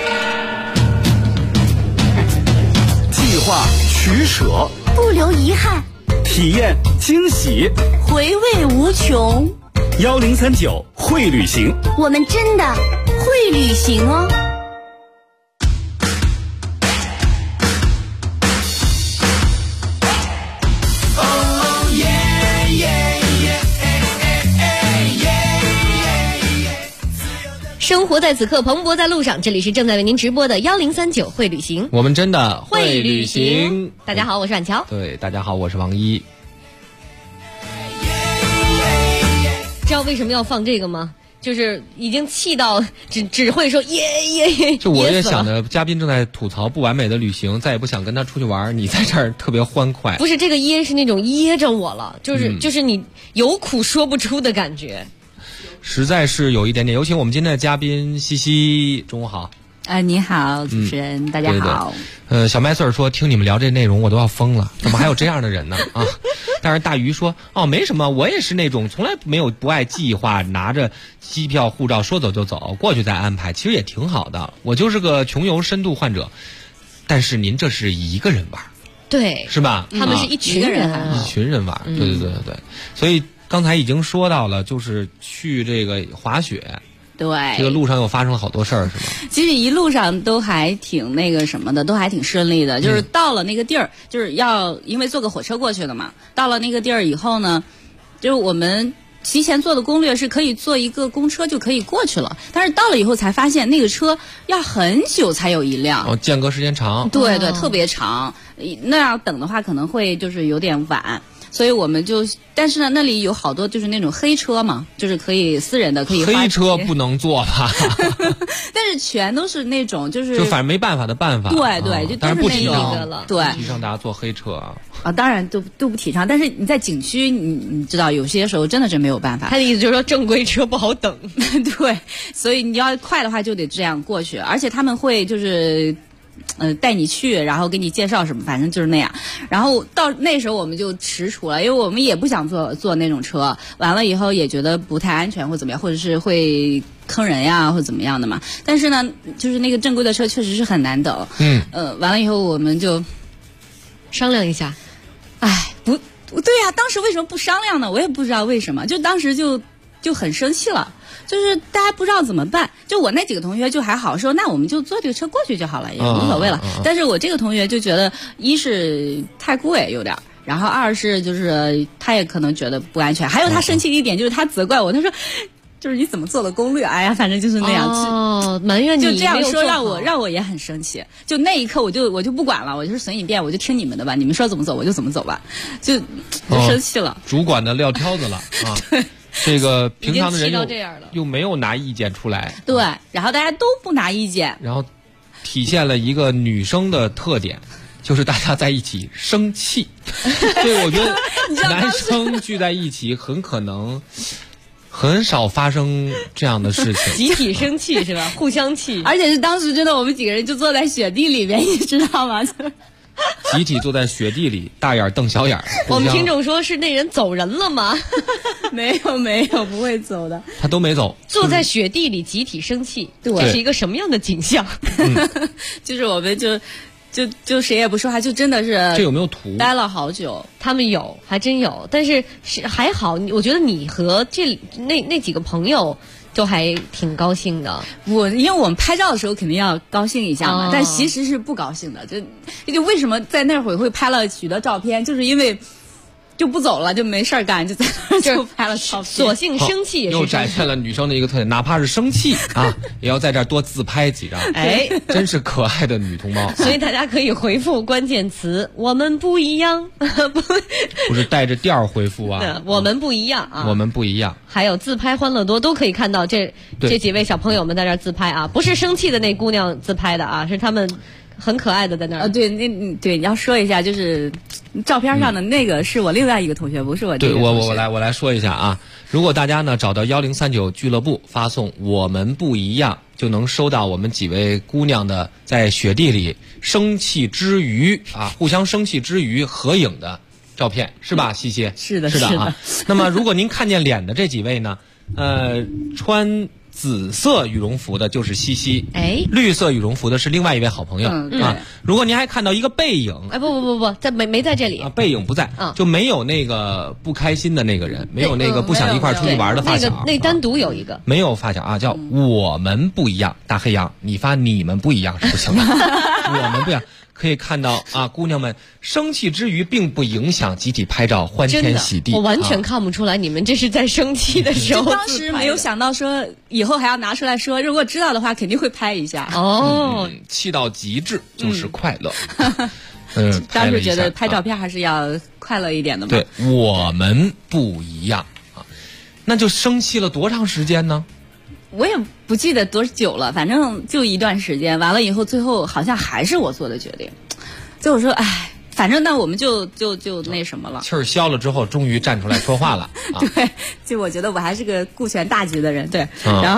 计划取舍， 不留遗憾。 体验惊喜， 回味无穷。 1039会旅行， 我们真的会旅行哦。 生活在此刻，蓬勃在路上。这里是正在为您直播的1039会旅行， 我们真的会旅行。 大家好，我是婉乔。 对，大家好，我是王一。 知道为什么要放这个吗？就是已经气到只会说耶耶耶。 就我也想着，嘉宾正在吐槽不完美的旅行，再也不想跟他出去玩，你在这儿特别欢快。 不是这个噎是那种噎着我了，就是你有苦说不出的感觉。 实在是有一点点。有请我们今天的嘉宾西西，中午好。 你好，主持人，大家好。 对，小麦穗说听你们聊这内容我都要疯了，怎么还有这样的人呢？啊！但是大鱼说没什么，我也是那种从来没有不爱计划，拿着机票护照说走就走，过去再安排，其实也挺好的。我就是个穷游深度患者，但是您这是一个人玩， 对， 是吧？ 他们是一群人， 一群人玩，对。所以刚才已经说到了，就是去这个滑雪。 对， 这个路上又发生了好多事儿，是吗？ 其实一路上都还挺那个什么的，都还挺顺利的。就是到了那个地儿，就是因为坐个火车过去的嘛。到了那个地儿以后呢，就是我们提前做的攻略是可以坐一个公车就可以过去了，但是到了以后才发现那个车要很久才有一辆， 间隔时间长。 对，特别长。那样等的话可能会就是有点晚。所以我们但是呢，那里有好多就是那种黑车嘛，就是可以私人的，可以黑车不能坐吧？ 但是全都是那种就反正没办法的办法。 对，就都是那个了。对， 不提倡大家坐黑车啊。 当然都不提倡。但是你在景区，你知道有些时候真的是没有办法。 他的意思就是说正规车不好等。 对，所以你要快的话就得这样过去，而且他们会就是带你去，然后给你介绍什么，反正就是那样。然后到那时候我们就踟蹰了，因为我们也不想坐那种车，完了以后也觉得不太安全或怎么样，或者是会坑人呀或怎么样的嘛。但是呢，就是那个正规的车确实是很难等。完了以后我们就商量一下。 不对呀，当时为什么不商量呢？我也不知道为什么，就当时就很生气了。就是大家不知道怎么办，就我那几个同学就还好，说那我们就坐这个车过去就好了，也无所谓了。但是我这个同学就觉得，一是太贵有点，然后二是就是他也可能觉得不安全，还有他生气的一点就是他责怪我，他说就是你怎么做的攻略？哎呀，反正就是那样， 埋怨你就这样说，让我也很生气。就那一刻我就不管了，我就是随你便，我就听你们的吧，你们说怎么走我就怎么走吧，就生气了。 主管的撂挑子了啊！对。这个平常的人又没有拿意见出来， 对，然后大家都不拿意见， 然后体现了一个女生的特点，就是大家在一起生气。对，我觉得男生聚在一起很可能很少发生这样的事情， 集体生气是吧？互相气， 而且是当时真的我们几个人就坐在雪地里面，你知道吗？ 集体坐在雪地里，大眼瞪小眼。 我们听众说是那人走人了吗？ 没有，不会走的。 他都没走。 坐在雪地里集体生气，这是一个什么样的景象？ 就是我们就谁也不说话，就真的是。 这有没有图？ 待了好久， 他们有，还真有，但是还好，我觉得你和那几个朋友。就还挺高兴的， 因为我们拍照的时候肯定要高兴一下嘛，但其实是不高兴的。就为什么在那会拍了许多照片，就是因为就不走了，就没事干，就在那就拍了照片。 索性生气也是又展现了女生的一个特点，哪怕是生气啊，也要在这儿多自拍几张。真是可爱的女同胞。 所以大家可以回复关键词“我们不一样”， 不是带着调回复啊。 我们不一样啊， 我们不一样。 还有自拍欢乐多都可以看到这几位小朋友们在这儿自拍啊，不是生气的那姑娘自拍的啊，是他们很可爱的在那儿。 对，对，你要说一下，就是照片上的那个是我另外一个同学，不是我这个同学。 对，我来说一下啊。如果大家呢找到1039俱乐部，发送我们不一样，就能收到我们几位姑娘的在雪地里生气之余啊，互相生气之余合影的照片，是吧？西西？ 是的啊。那么如果您看见脸的这几位呢，穿紫色羽绒服的就是西西，绿色羽绒服的是另外一位好朋友啊。如果您还看到一个背影， 不，没在这里啊， 背影不在，就没有那个不开心的那个人，没有那个不想一块出去玩的发小， 那单独有一个， 没有发小啊，叫我们不一样。大黑羊，你发你们不一样是不行的，我们不一样。可以看到啊，姑娘们生气之余，并不影响集体拍照欢天喜地。 我完全看不出来你们这是在生气的时候。 当时没有想到说以后还要拿出来说，如果知道的话，肯定会拍一下。 气到极致就是快乐。 当时觉得拍照片还是要快乐一点的嘛。 对，我们不一样啊，那就生气了多长时间呢？ 我也不记得多久了，反正就一段时间。完了以后，最后好像还是我做的决定。就我说， 反正那我们就那什么了， 气儿消了之后，终于站出来说话了。 对，就我觉得我还是个顾全大局的人，对，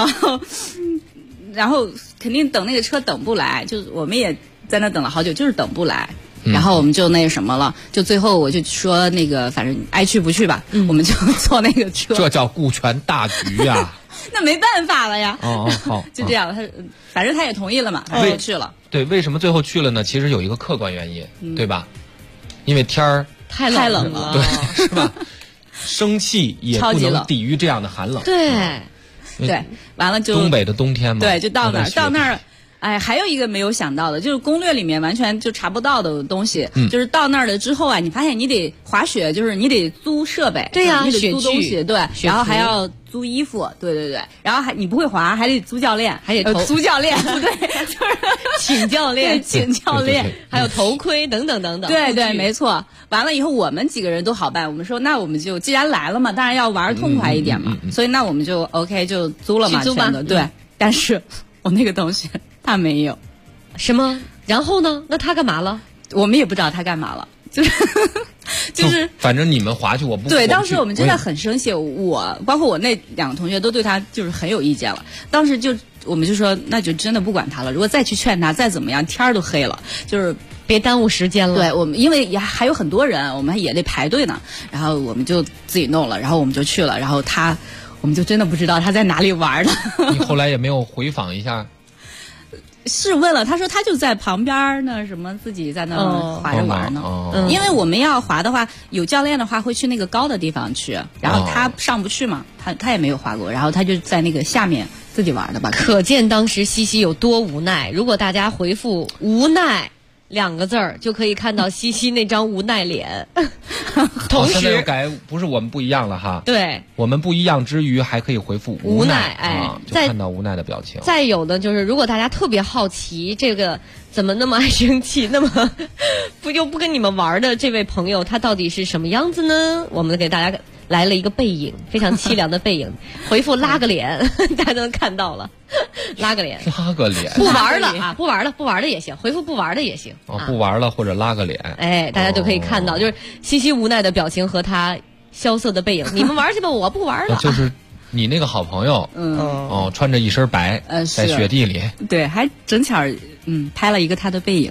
然后肯定等那个车等不来，就我们也在那等了好久，就是等不来。然后我们就那什么了，就最后我就说那个反正爱去不去吧，我们就坐那个车。 这叫顾全大局呀。 那没办法了呀。 好， 就这样，反正他也同意了嘛，他也去了。 对，为什么最后去了呢？其实有一个客观原因，对吧？因为天儿太冷了， 对，是吧？生气也不能抵御这样的寒冷。 对，完了就东北的冬天嘛。 对，就到那儿。哎，还有一个没有想到的，就是攻略里面完全就查不到的东西，就是到那儿了之后啊，你发现你得滑雪，就是你得租设备， 对呀， 你得租东西，对，然后还要租衣服，对，然后你不会滑，还得租教练， 还得租教练，不对，就是请教练， 请教练， 还有头盔等等等等， 对，没错。完了以后，我们几个人都好办，我们说那我们就既然来了嘛，当然要玩痛快一点嘛，所以那我们就 OK 就租了嘛， 去租吧， 对。但是我那个同学他没有， 什么？然后呢？那他干嘛了？ 我们也不知道他干嘛了，就是反正你们滑去，我不对。当时我们真的很生气，包括我那2个同学都对他就是很有意见了。当时我们就说，那就真的不管他了。如果再去劝他，再怎么样，天儿都黑了，就是别耽误时间了。 对，我们因为还有很多人，我们也得排队呢。然后我们就自己弄了，然后我们就去了。然后我们就真的不知道他在哪里玩的。 你后来也没有回访一下？ 是问了，他说他就在旁边那什么，自己在那滑着玩呢。因为我们要滑的话，有教练的话会去那个高的地方去，然后他上不去嘛，他也没有滑过，然后他就在那个下面自己玩的吧。 可见当时西西有多无奈。如果大家回复“无奈”2个字儿，就可以看到西西那张无奈脸。同时又改，不是我们不一样了哈。 对， 我们不一样之余，还可以回复无奈， 就看到无奈的表情。 再有的就是，如果大家特别好奇这个怎么那么爱生气，那么不跟你们玩的这位朋友，他到底是什么样子呢？我们给大家来了一个背影，非常凄凉的背影。回复拉个脸，大家都能看到了。拉个脸， 不玩了啊！不玩了也行，回复不玩的也行。 不玩了或者拉个脸， 哎，大家就可以看到，就是西西无奈的表情和他萧瑟的背影。你们玩去吧，我不玩了。 就是你那个好朋友，穿着一身白，在雪地里， 对，还正巧拍了一个他的背影，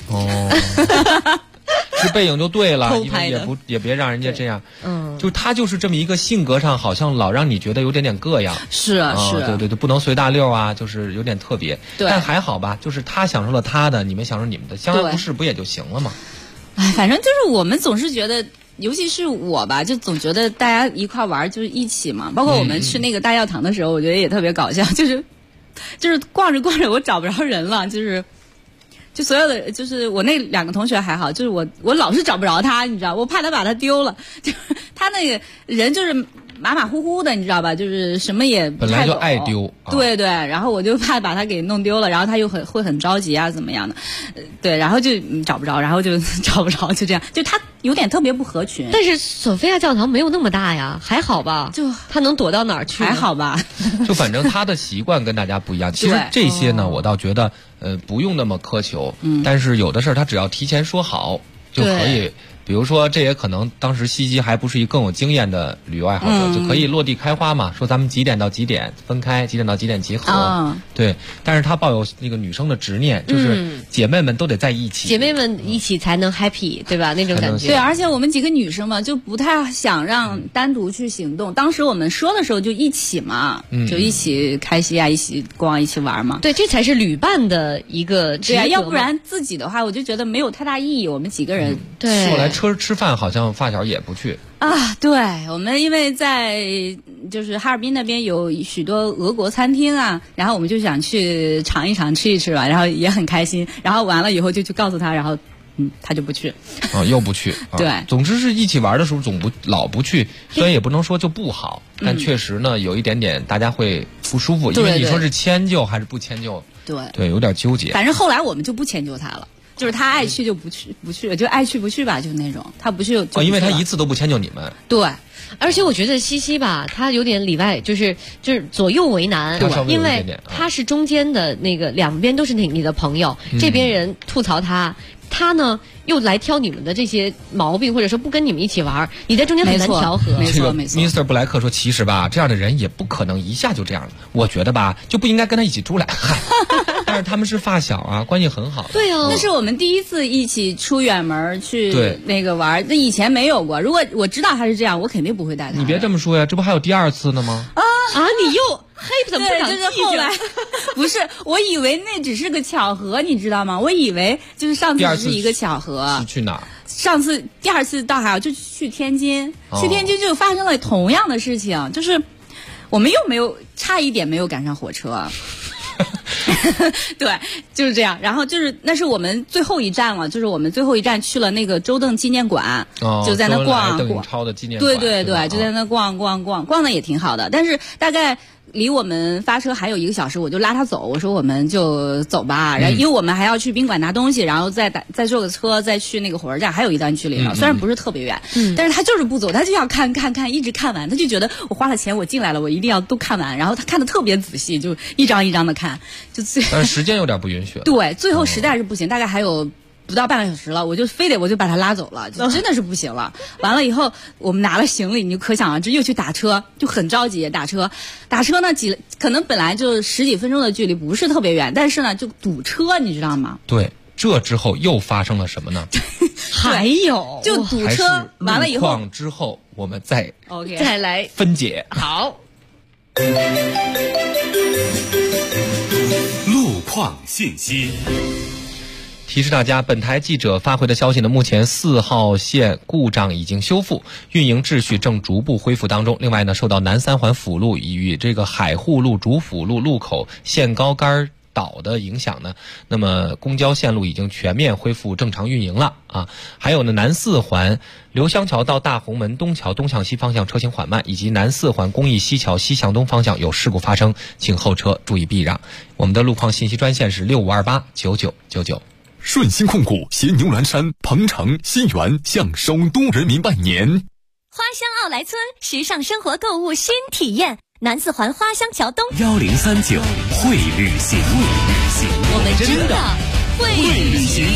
是背影就对了，因为也别让人家这样，就他就是这么一个性格上，好像老让你觉得有点膈应。 是啊， 对，不能随大溜啊，就是有点特别。但还好吧，就是他享受了他的，你们享受你们的，相安无事不也就行了吗？ 哎，反正就是我们总是觉得，尤其是我吧，就总觉得大家一块玩就是一起嘛。包括我们去那个大教堂的时候，我觉得也特别搞笑，就是逛着逛着我找不着人了，就所有的，就是我那2个同学还好，就是我老是找不着他，你知道，我怕他把他丢了，就是他那个人就是马马虎虎的，你知道吧？就是什么也本来就爱丢， 对，然后我就怕把他给弄丢了，然后他又会很着急啊，怎么样的？对，然后就找不着，然后就找不着，就这样，就他有点特别不合群。 但是索菲亚教堂没有那么大呀，还好吧？就他能躲到哪儿去？ 还好吧？ 就反正他的习惯跟大家不一样。其实这些呢，我倒觉得不用那么苛求，但是有的事儿他只要提前说好就可以。比如说，这也可能当时西西还不是一个更有经验的旅游爱好者，就可以落地开花嘛。说咱们几点到几点分开，几点到几点集合。对，但是他抱有那个女生的执念，就是姐妹们都得在一起， 姐妹们一起才能 happy， 对吧？那种感觉。 对，而且我们几个女生嘛，就不太想让单独去行动。当时我们说的时候就一起嘛，就一起开心啊，一起逛，一起玩嘛。 对，这才是旅伴的一个职责。 对啊，要不然自己的话，我就觉得没有太大意义。我们几个人对。 后来吃饭好像发小也不去啊。对，我们因为在就是哈尔滨那边有许多俄国餐厅啊，然后我们就想去尝一尝吃一吃吧，然后也很开心，然后完了以后就去告诉他，然后他就不去又不去对， 总之是一起玩的时候总老不去，虽然也不能说就不好，但确实呢有一点点大家会不舒服，因为你说是迁就还是不迁就，对，有点纠结。 反正后来我们就不迁就他了，就是他爱去就不去，就爱去不去吧，就是那种他不去就因为他一次都不迁就你们。 对， 而且我觉得西西吧，他有点里外，就是左右为难，因为他是中间的那个两边都是你的朋友，这边人吐槽他他呢又来挑你们的这些毛病，或者说不跟你们一起玩，你在中间很难调和。 没错没错。 Mr. 布莱克说，其实吧，这样的人也不可能一下就这样了。我觉得吧，就不应该跟他一起出来。但是他们是发小啊，关系很好。 对啊，那是我们第一次一起出远门去那个玩，那以前没有过。如果我知道他是这样，我肯定不会带他。 你别这么说呀，这不还有第2次呢吗？ 你又怎么不长记性？ 就是后来不是，我以为那只是个巧合，你知道吗？我以为就是上次只是一个巧合。 是去哪儿？ 上次第2次倒还好，就去天津，去天津就发生了同样的事情，就是我们又差一点没有赶上火车。对，就是这样。然后那是我们最后一站了，就是我们最后一站去了那个周邓纪念馆，就在那逛。 邓颖超的纪念馆。 对，就在那逛的也挺好的。但是大概离我们发车还有1个小时，我就拉他走，我说我们就走吧。然后因为我们还要去宾馆拿东西，然后再坐个车再去那个火车站，还有一段距离呢。虽然不是特别远，但是他就是不走，他就要看，一直看完。他就觉得我花了钱，我进来了，我一定要都看完。然后他看得特别仔细，就一张一张的看， 但是时间有点不允许。 对，最后实在是不行，大概还有不到半个小时了，我就把他拉走了，就真的是不行了。完了以后，我们拿了行李，你就可想而知，又去打车，就很着急。打车呢，可能本来就10几分钟的距离，不是特别远，但是呢，就堵车，你知道吗？ 对，这之后又发生了什么呢？ 还有就堵车，完了以后之后，我们再来分解。 好。 路况信息。 提示大家，本台记者发回的消息呢，目前4号线故障已经修复，运营秩序正逐步恢复当中。另外呢，受到南3环辅路与这个海沪路主辅路路口限高杆岛的影响呢，那么公交线路已经全面恢复正常运营了啊。还有呢，南4环刘香桥到大红门东桥东向西方向车行缓慢，以及南4环公益西桥西向东方向有事故发生，请后车注意避让。我们的路况信息专线是65289999。 顺鑫控股携牛栏山、鹏城、新源向首都人民拜年。 花乡奥莱村时尚生活购物新体验，南4环花乡桥东 1039会旅行， 我们真的会旅行。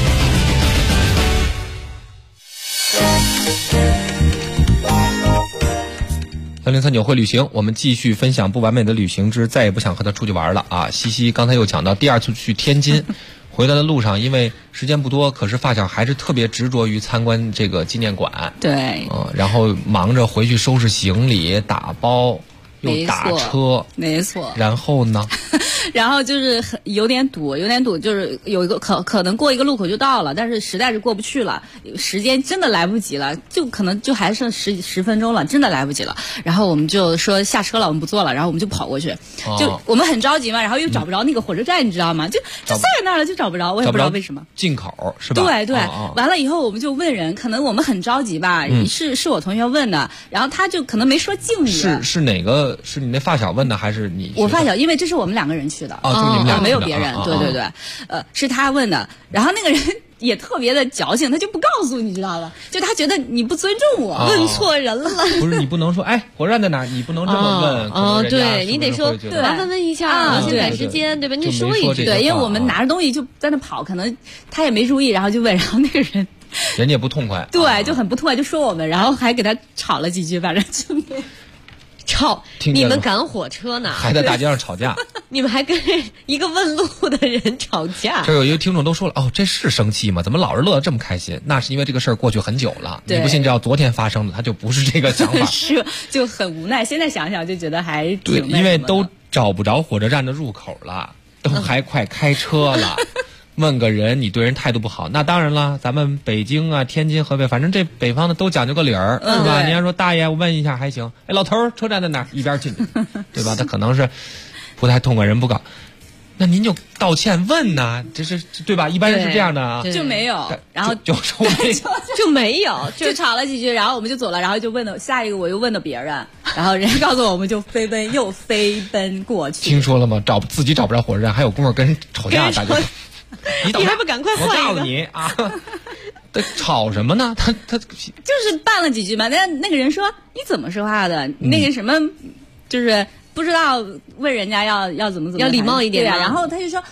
1039会旅行，我们继续分享不完美的旅行之再也不想和他出去玩了啊！西西刚才又讲到第2次去天津。回来的路上，因为时间不多，可是发小还是特别执着于参观这个纪念馆。 对， 然后忙着回去收拾行李、打包，又打车， 没错。 然后呢？ 然后就是有点堵，就是有一个可能过一个路口就到了，但是实在是过不去了，时间真的来不及了，就可能就还剩10分钟了，真的来不及了。然后我们就说下车了，我们不坐了，然后我们就跑过去，就我们很着急嘛，然后又找不着那个火车站，你知道吗？就在那儿了，就找不着，我也不知道为什么。 进口是吧？ 对，完了以后我们就问人，可能我们很着急吧，是我同学问的，然后他就可能没说敬语。 是哪个？是你那发小问的还是你？ 我发小，因为这是我们2个人去的。 就你们俩没有别人。对，是他问的。然后那个人也特别的矫情，他就不告诉你知道吧？就他觉得你不尊重我，问错人了。 不是你不能说火车站在哪儿，你不能这么问。 对，你得说麻烦问一下，现在时间对吧？你说一句。 对，因为我们拿着东西就在那跑，可能他也没注意，然后就问，然后那个人也不痛快。 对，就很不痛快，就说我们，然后还给他吵了几句，反正就吵，你们赶火车呢， 还在大街上吵架， 你们还跟一个问路的人吵架。 这有一个听众都说了，这是生气吗？怎么老是乐得这么开心？那是因为这个事儿过去很久了，你不信，只要昨天发生的，他就不是这个想法。 是，就很无奈。现在想想就觉得还挺对，因为都找不着火车站的入口了，都还快开车了。问个人，你对人态度不好，那当然了。咱们北京啊、天津、河北，反正这北方的都讲究个理儿，是吧？你要说大爷，我问一下还行。老头儿，车站在哪儿？一边去，对吧？他可能是不太痛快，人不搞。那您就道歉问呐，这是对吧？一般人是这样的啊， 就没有，然后就没有， 就吵了几句，然后我们就走了，然后就问了下一个，我又问了别人，然后人家告诉我们就飞奔过去。 听说了吗？自己找不着火车站，还有功夫跟人吵架，大家。 你还不赶快换一个？ 我告诉你啊，吵什么呢？他就是拌了几句嘛。那个人说你怎么说话的？那个什么，就是不知道问人家要怎么要礼貌一点啊。然后他就说，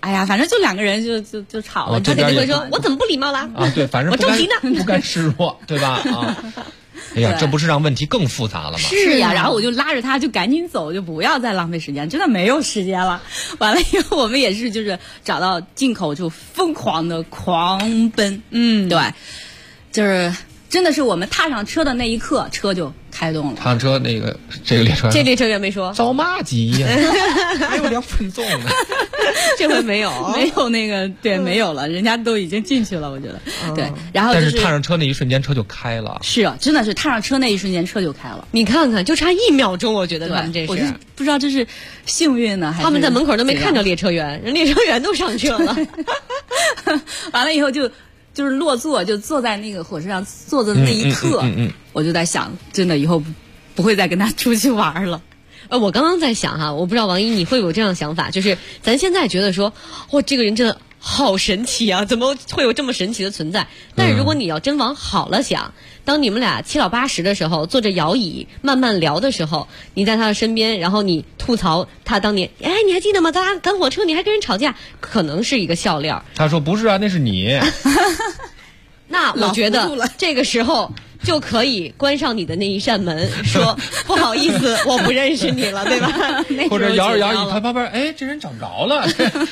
哎呀，反正就2个人就吵了， 他肯定会说，我怎么不礼貌了？ 啊，对，反正我着急呢， 不该示弱，对吧？啊。哎呀，这不是让问题更复杂了吗？ 是呀，然后我就拉着他就赶紧走，就不要再浪费时间，真的没有时间了。完了以后，我们也是就是找到进口就疯狂的狂奔，对，就是真的是我们踏上车的那一刻，车就开动了。 踏上车这个列车， 这列车员没说着嘛急呀，还有2分钟呢。 这回没有对，没有了，人家都已经进去了，我觉得。对，然后但是踏上车那一瞬间车就开了。 是啊，真的是踏上车那一瞬间车就开了。 你看看，就差1秒钟，我觉得他们这是， 我就不知道这是幸运呢还是他们在门口都没看着列车员，人列车员都上车了。 完了以后就是落座，就坐在那个火车上坐的那一刻，我就在想，真的以后不会再跟他出去玩了。 我刚刚在想哈，我不知道王一你会有这样的想法，就是咱现在觉得说，哇，这个人真的好神奇啊，怎么会有这么神奇的存在？但是如果你要真往好了想，当你们俩7老8十的时候，坐着摇椅慢慢聊的时候，你在他的身边，然后你吐槽他当年，哎，你还记得吗？咱俩赶火车，你还跟人吵架，可能是一个笑料。 他说不是啊，那是你。 那我觉得这个时候就可以关上你的那一扇门，说不好意思，我不认识你了，对吧？ 或者摇着摇椅看旁边，哎，这人长着了。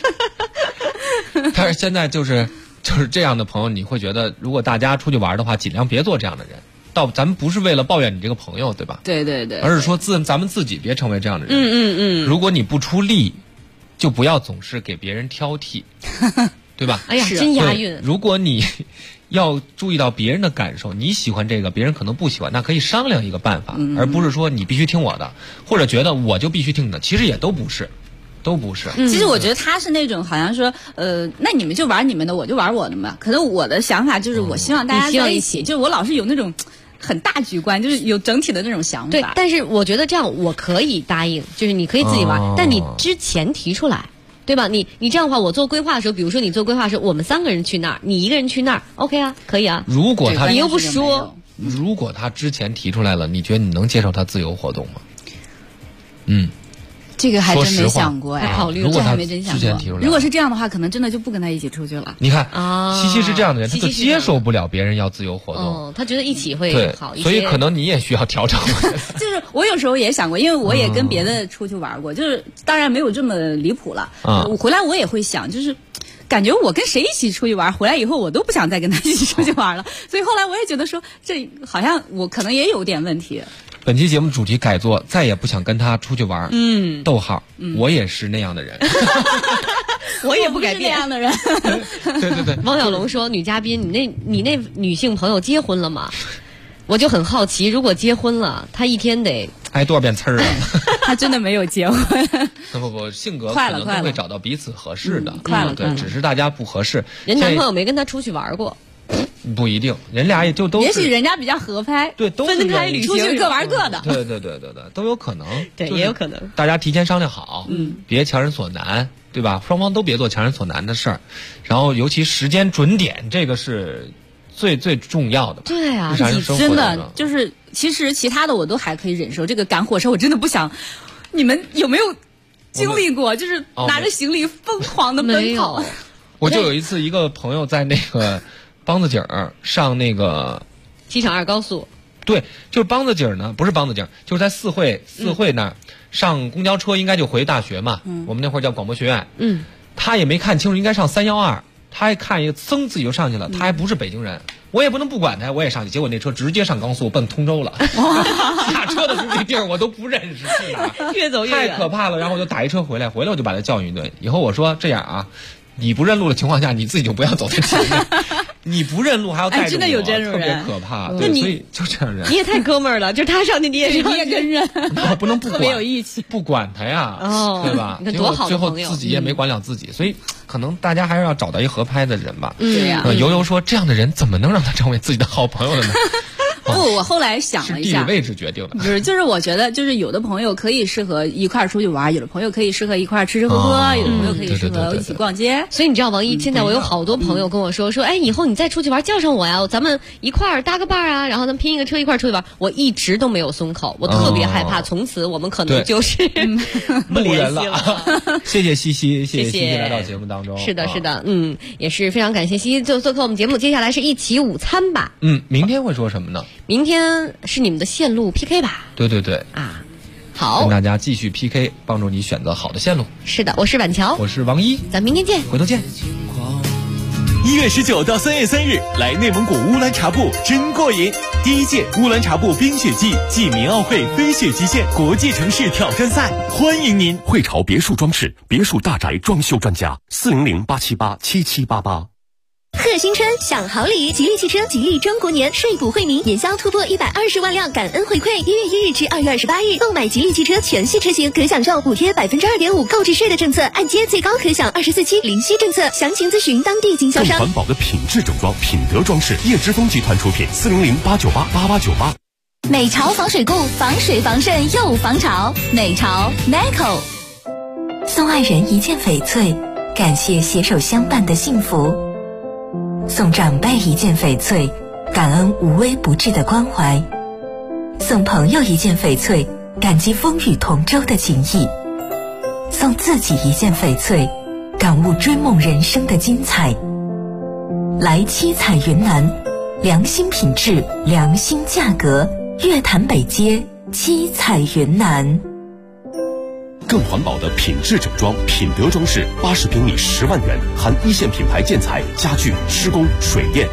但是现在就是这样的朋友，你会觉得，如果大家出去玩的话，尽量别做这样的人。咱们不是为了抱怨你这个朋友，对吧？ 对对对， 而是说咱们自己别成为这样的人。如果你不出力，就不要总是给别人挑剔，对吧？ 哎呀，真押韵。 如果你要注意到别人的感受，你喜欢这个，别人可能不喜欢，那可以商量一个办法，而不是说你必须听我的，或者觉得我就必须听你的，其实也都不是。 其实我觉得他是那种好像说，那你们就玩你们的，我就玩我的嘛。可能我的想法就是，我希望大家在一起，就是我老是有那种很大局观，就是有整体的那种想法。 对，但是我觉得这样我可以答应，就是你可以自己玩，但你之前提出来。对吧？你这样的话，我做规划的时候，比如说你做规划的时候，我们3个人去那儿，你1个人去那儿 ，OK 啊，可以啊。 如果你又不说， 如果他之前提出来了，你觉得你能接受他自由活动吗？ 这个还真没想过哎， 考虑如果他还没真想过。如果是这样的话，可能真的就不跟他一起出去了。 你看，西西是这样的人，他就接受不了别人要自由活动， 他觉得一起会好一些。 所以可能你也需要调整。 就是我有时候也想过，因为我也跟别的出去玩过，就是当然没有这么离谱了。我回来我也会想，就是感觉我跟谁一起出去玩，回来以后我都不想再跟他一起出去玩了。所以后来我也觉得说，这好像我可能也有点问题。 本期节目主题改作，再也不想跟他出去玩。逗号，我也是那样的人。 我也不改变那样的人。 对。 王小龙说：“女嘉宾，你那女性朋友结婚了吗？”我就很好奇，如果结婚了，她一天得挨多少遍呲儿啊？ 她真的没有结婚。 不，性格可能都会找到彼此合适的。 快了， 对，只是大家不合适。 人男朋友没跟她出去玩过。 不一定，人俩也就都是。 也许人家比较合拍， 对，都分开旅行， 出去各玩各的。 对，都有可能。 对，也有可能。 大家提前商量好，别强人所难，对吧？双方都别做强人所难的事儿。然后，尤其时间准点，这个是最重要的。 对啊， 真的就是，其实其他的我都还可以忍受。这个赶火车，我真的不想。你们有没有经历过？就是拿着行李疯狂的奔跑。 我就有一次，一个朋友在那个。梆子井上那个机场2高速， 对，就是梆子井呢，不是梆子井，就是在四惠那儿上公交车，应该就回大学嘛。我们那会儿叫广播学院。他也没看清楚，应该上312，他还看一个噌自己就上去了，他还不是北京人，我也不能不管他，我也上去，结果那车直接上高速奔通州了。下车的时候那地儿我都不认识是哪， 越走越远， 太可怕了。然后我就打一车回来我就把他教育一顿。以后我说这样啊。你不认路的情况下，你自己就不要走在前面。你不认路还要带着我， 真的有这种人， 特别可怕。对，所以就这样人。 你也太哥们儿了，就是他上去你也跟着， 我不能不管， 特别有义气， 不管他呀，对吧？ 你看多好的朋友， 最后自己也没管了自己，所以可能大家还是要找到一合拍的人吧。 对呀。 悠悠说，这样的人怎么能让他成为自己的好朋友的呢？ 不，我后来想了一下， 是地理位置决定的。 不是，就是我觉得，就是有的朋友可以适合一块儿出去玩，有的朋友可以适合一块儿吃吃喝喝，有的朋友可以适合一起逛街。 所以你知道，王一，现在我有好多朋友跟我说，哎，以后你再出去玩叫上我呀，咱们一块儿搭个伴啊，然后咱们拼一个车一块儿出去玩。我一直都没有松口，我特别害怕，从此我们可能就是不联系了。谢谢西西，谢谢西西来到节目当中。 是的，是的，也是非常感谢西西做客我们节目。接下来是一起午餐吧。 明天会说什么呢？ 明天是你们的线路 PK 吧？ 对啊，好， 跟大家继续 PK， 帮助你选择好的线路。 是的，我是板桥， 我是王一， 咱明天见， 回头见。 1月19到3月3日，来内蒙古乌兰察布真过瘾！第1届乌兰察布冰雪季暨民奥会飞雪极限国际城市挑战赛，欢迎您！ 汇潮别墅装饰，别墅大宅装修专家，400-878-7788。 贺新春享好礼，吉利汽车吉利中国年税补惠民，眼销突破120万辆感恩回馈。1月1日至2月28日，购买吉利汽车全系车型可享受补贴2.5%购置税的政策，按揭最高可享24期零息政策。详情咨询当地经销商。 更环保的品质整装，品德装饰，叶之峰集团出品，400-898-8898。 美潮防水固，防水防渗又防潮。美潮 Neco。 送爱人一件翡翠，感谢携手相伴的幸福。送长辈一件翡翠，感恩无微不至的关怀；送朋友一件翡翠，感激风雨同舟的情谊；送自己一件翡翠，感悟追梦人生的精彩。来七彩云南，良心品质，良心价格，月坛北街七彩云南。 更环保的品质整装，品德装饰，80平米10万元，含一线品牌建材、家具、施工、水电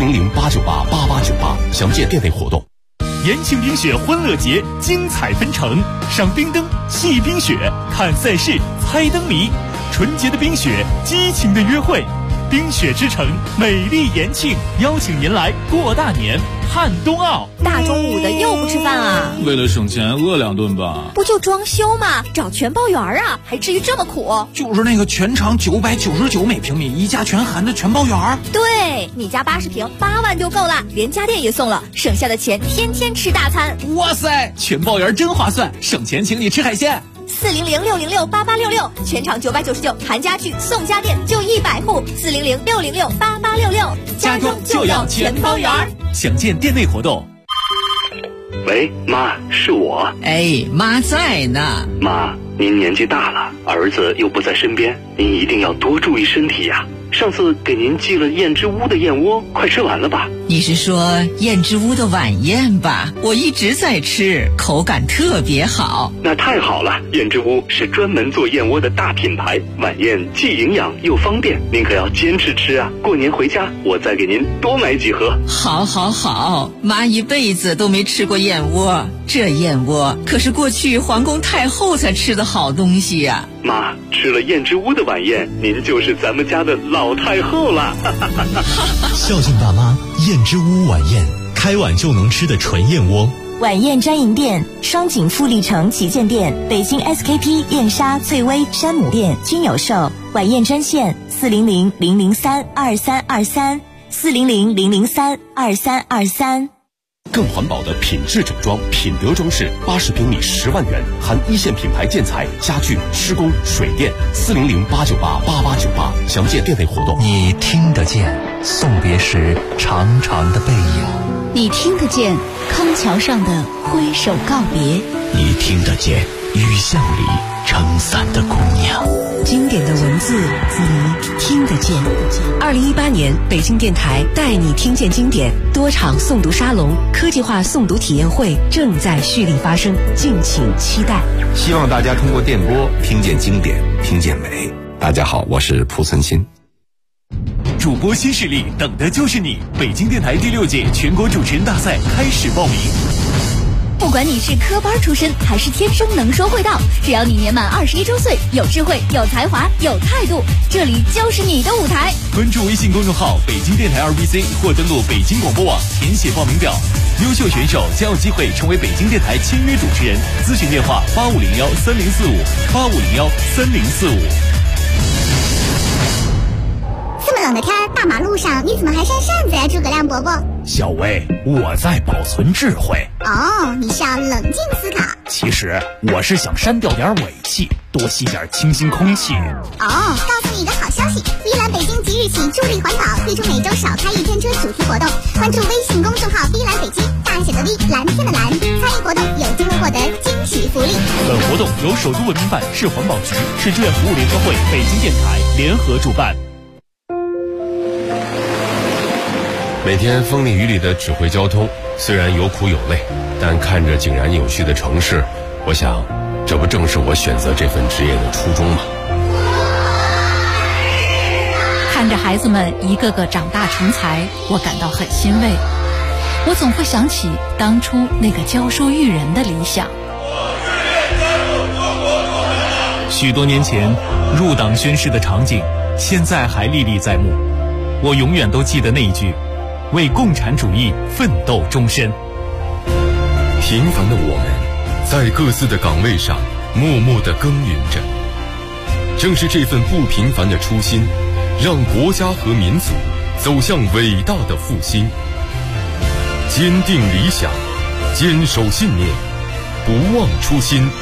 ，400-898-8898。详见店内活动。 延庆冰雪欢乐节精彩纷呈，赏冰灯、戏冰雪、看赛事、猜灯谜，纯洁的冰雪，激情的约会。冰雪之城，美丽延庆，邀请您来过大年，看冬奥。 大中午的又不吃饭啊？ 为了省钱，饿2顿吧。 不就装修吗？找全包园啊，还至于这么苦？ 就是那个全长999每平米，一家全含的全包园。 对，你家80平8万就够了，连家电也送了，省下的钱天天吃大餐。 哇塞，全包园真划算，省钱请你吃海鲜。 400-606-8866，全场999，含家具送家电，就100户。400-606-8866， 家装就要全包园。详见店内活动。 喂，妈，是我。 哎，妈在呢。 妈，您年纪大了，儿子又不在身边，您一定要多注意身体呀。上次给您寄了燕之屋的燕窝，快吃完了吧？ 你是说燕之屋的晚宴吧？我一直在吃，口感特别好。 那太好了，燕之屋是专门做燕窝的大品牌，晚宴既营养又方便，您可要坚持吃啊！过年回家我再给您多买几盒。 好好好，妈一辈子都没吃过燕窝，这燕窝可是过去皇宫太后才吃的好东西呀。 妈，吃了燕之屋的晚宴，您就是咱们家的老太后了。 孝敬爸妈，燕之屋晚宴，开碗就能吃的纯燕窝。 晚宴专营店：双井富力城旗舰店、北京 SKP 燕莎、翠微、山姆店均有售。晚宴专线400-003-2323 400-003-2323。 更环保的品质整装，品德装饰，80平米10万元，含一线品牌建材、家具、施工、水电，400-898-8898。详见店内活动。 你听得见送别时长长的背影， 你听得见康桥上的挥手告别， 你听得见雨巷里撑伞的姑娘。 经典的文字，你听得见。2018年，北京电台带你听见经典多场诵读沙龙、科技化诵读体验会正在蓄力发生，敬请期待。 希望大家通过电波听见经典，听见美。大家好，我是蒲存欽。 主播新势力，等的就是你！北京电台第6届全国主持人大赛开始报名。 不管你是科班出身还是天生能说会道，只要你年满21周岁，有智慧、有才华、有态度，这里就是你的舞台。 关注微信公众号北京电台2BC 或登录北京广播网填写报名表，优秀选手将有机会成为北京电台签约主持人。咨询电话8501-3045，8501-3045。 这么冷的天，大马路上你怎么还扇扇子呀，诸葛亮伯伯？ 小薇，我在保存智慧。 哦，你是要冷静思考。 其实我是想删掉点尾气，多吸点清新空气。 哦，告诉你一个好消息，碧蓝北京即日起助力环保，推出每周少开1天车主题活动，关注微信公众号碧蓝北京，大写的 V， 蓝天的蓝，参与活动有机会获得惊喜福利。 本活动由首都文明办、市环保局、市志愿服务联合会、北京电台联合主办。 每天风里雨里的指挥交通，虽然有苦有累，但看着井然有序的城市，我想这不正是我选择这份职业的初衷吗？ 看着孩子们一个个长大成才，我感到很欣慰。我总会想起当初那个教书育人的理想。 许多年前入党宣誓的场景，现在还历历在目。我永远都记得那一句：为共产主义奋斗终身。 平凡的我们，在各自的岗位上默默地耕耘着。正是这份不平凡的初心，让国家和民族走向伟大的复兴。坚定理想，坚守信念，不忘初心。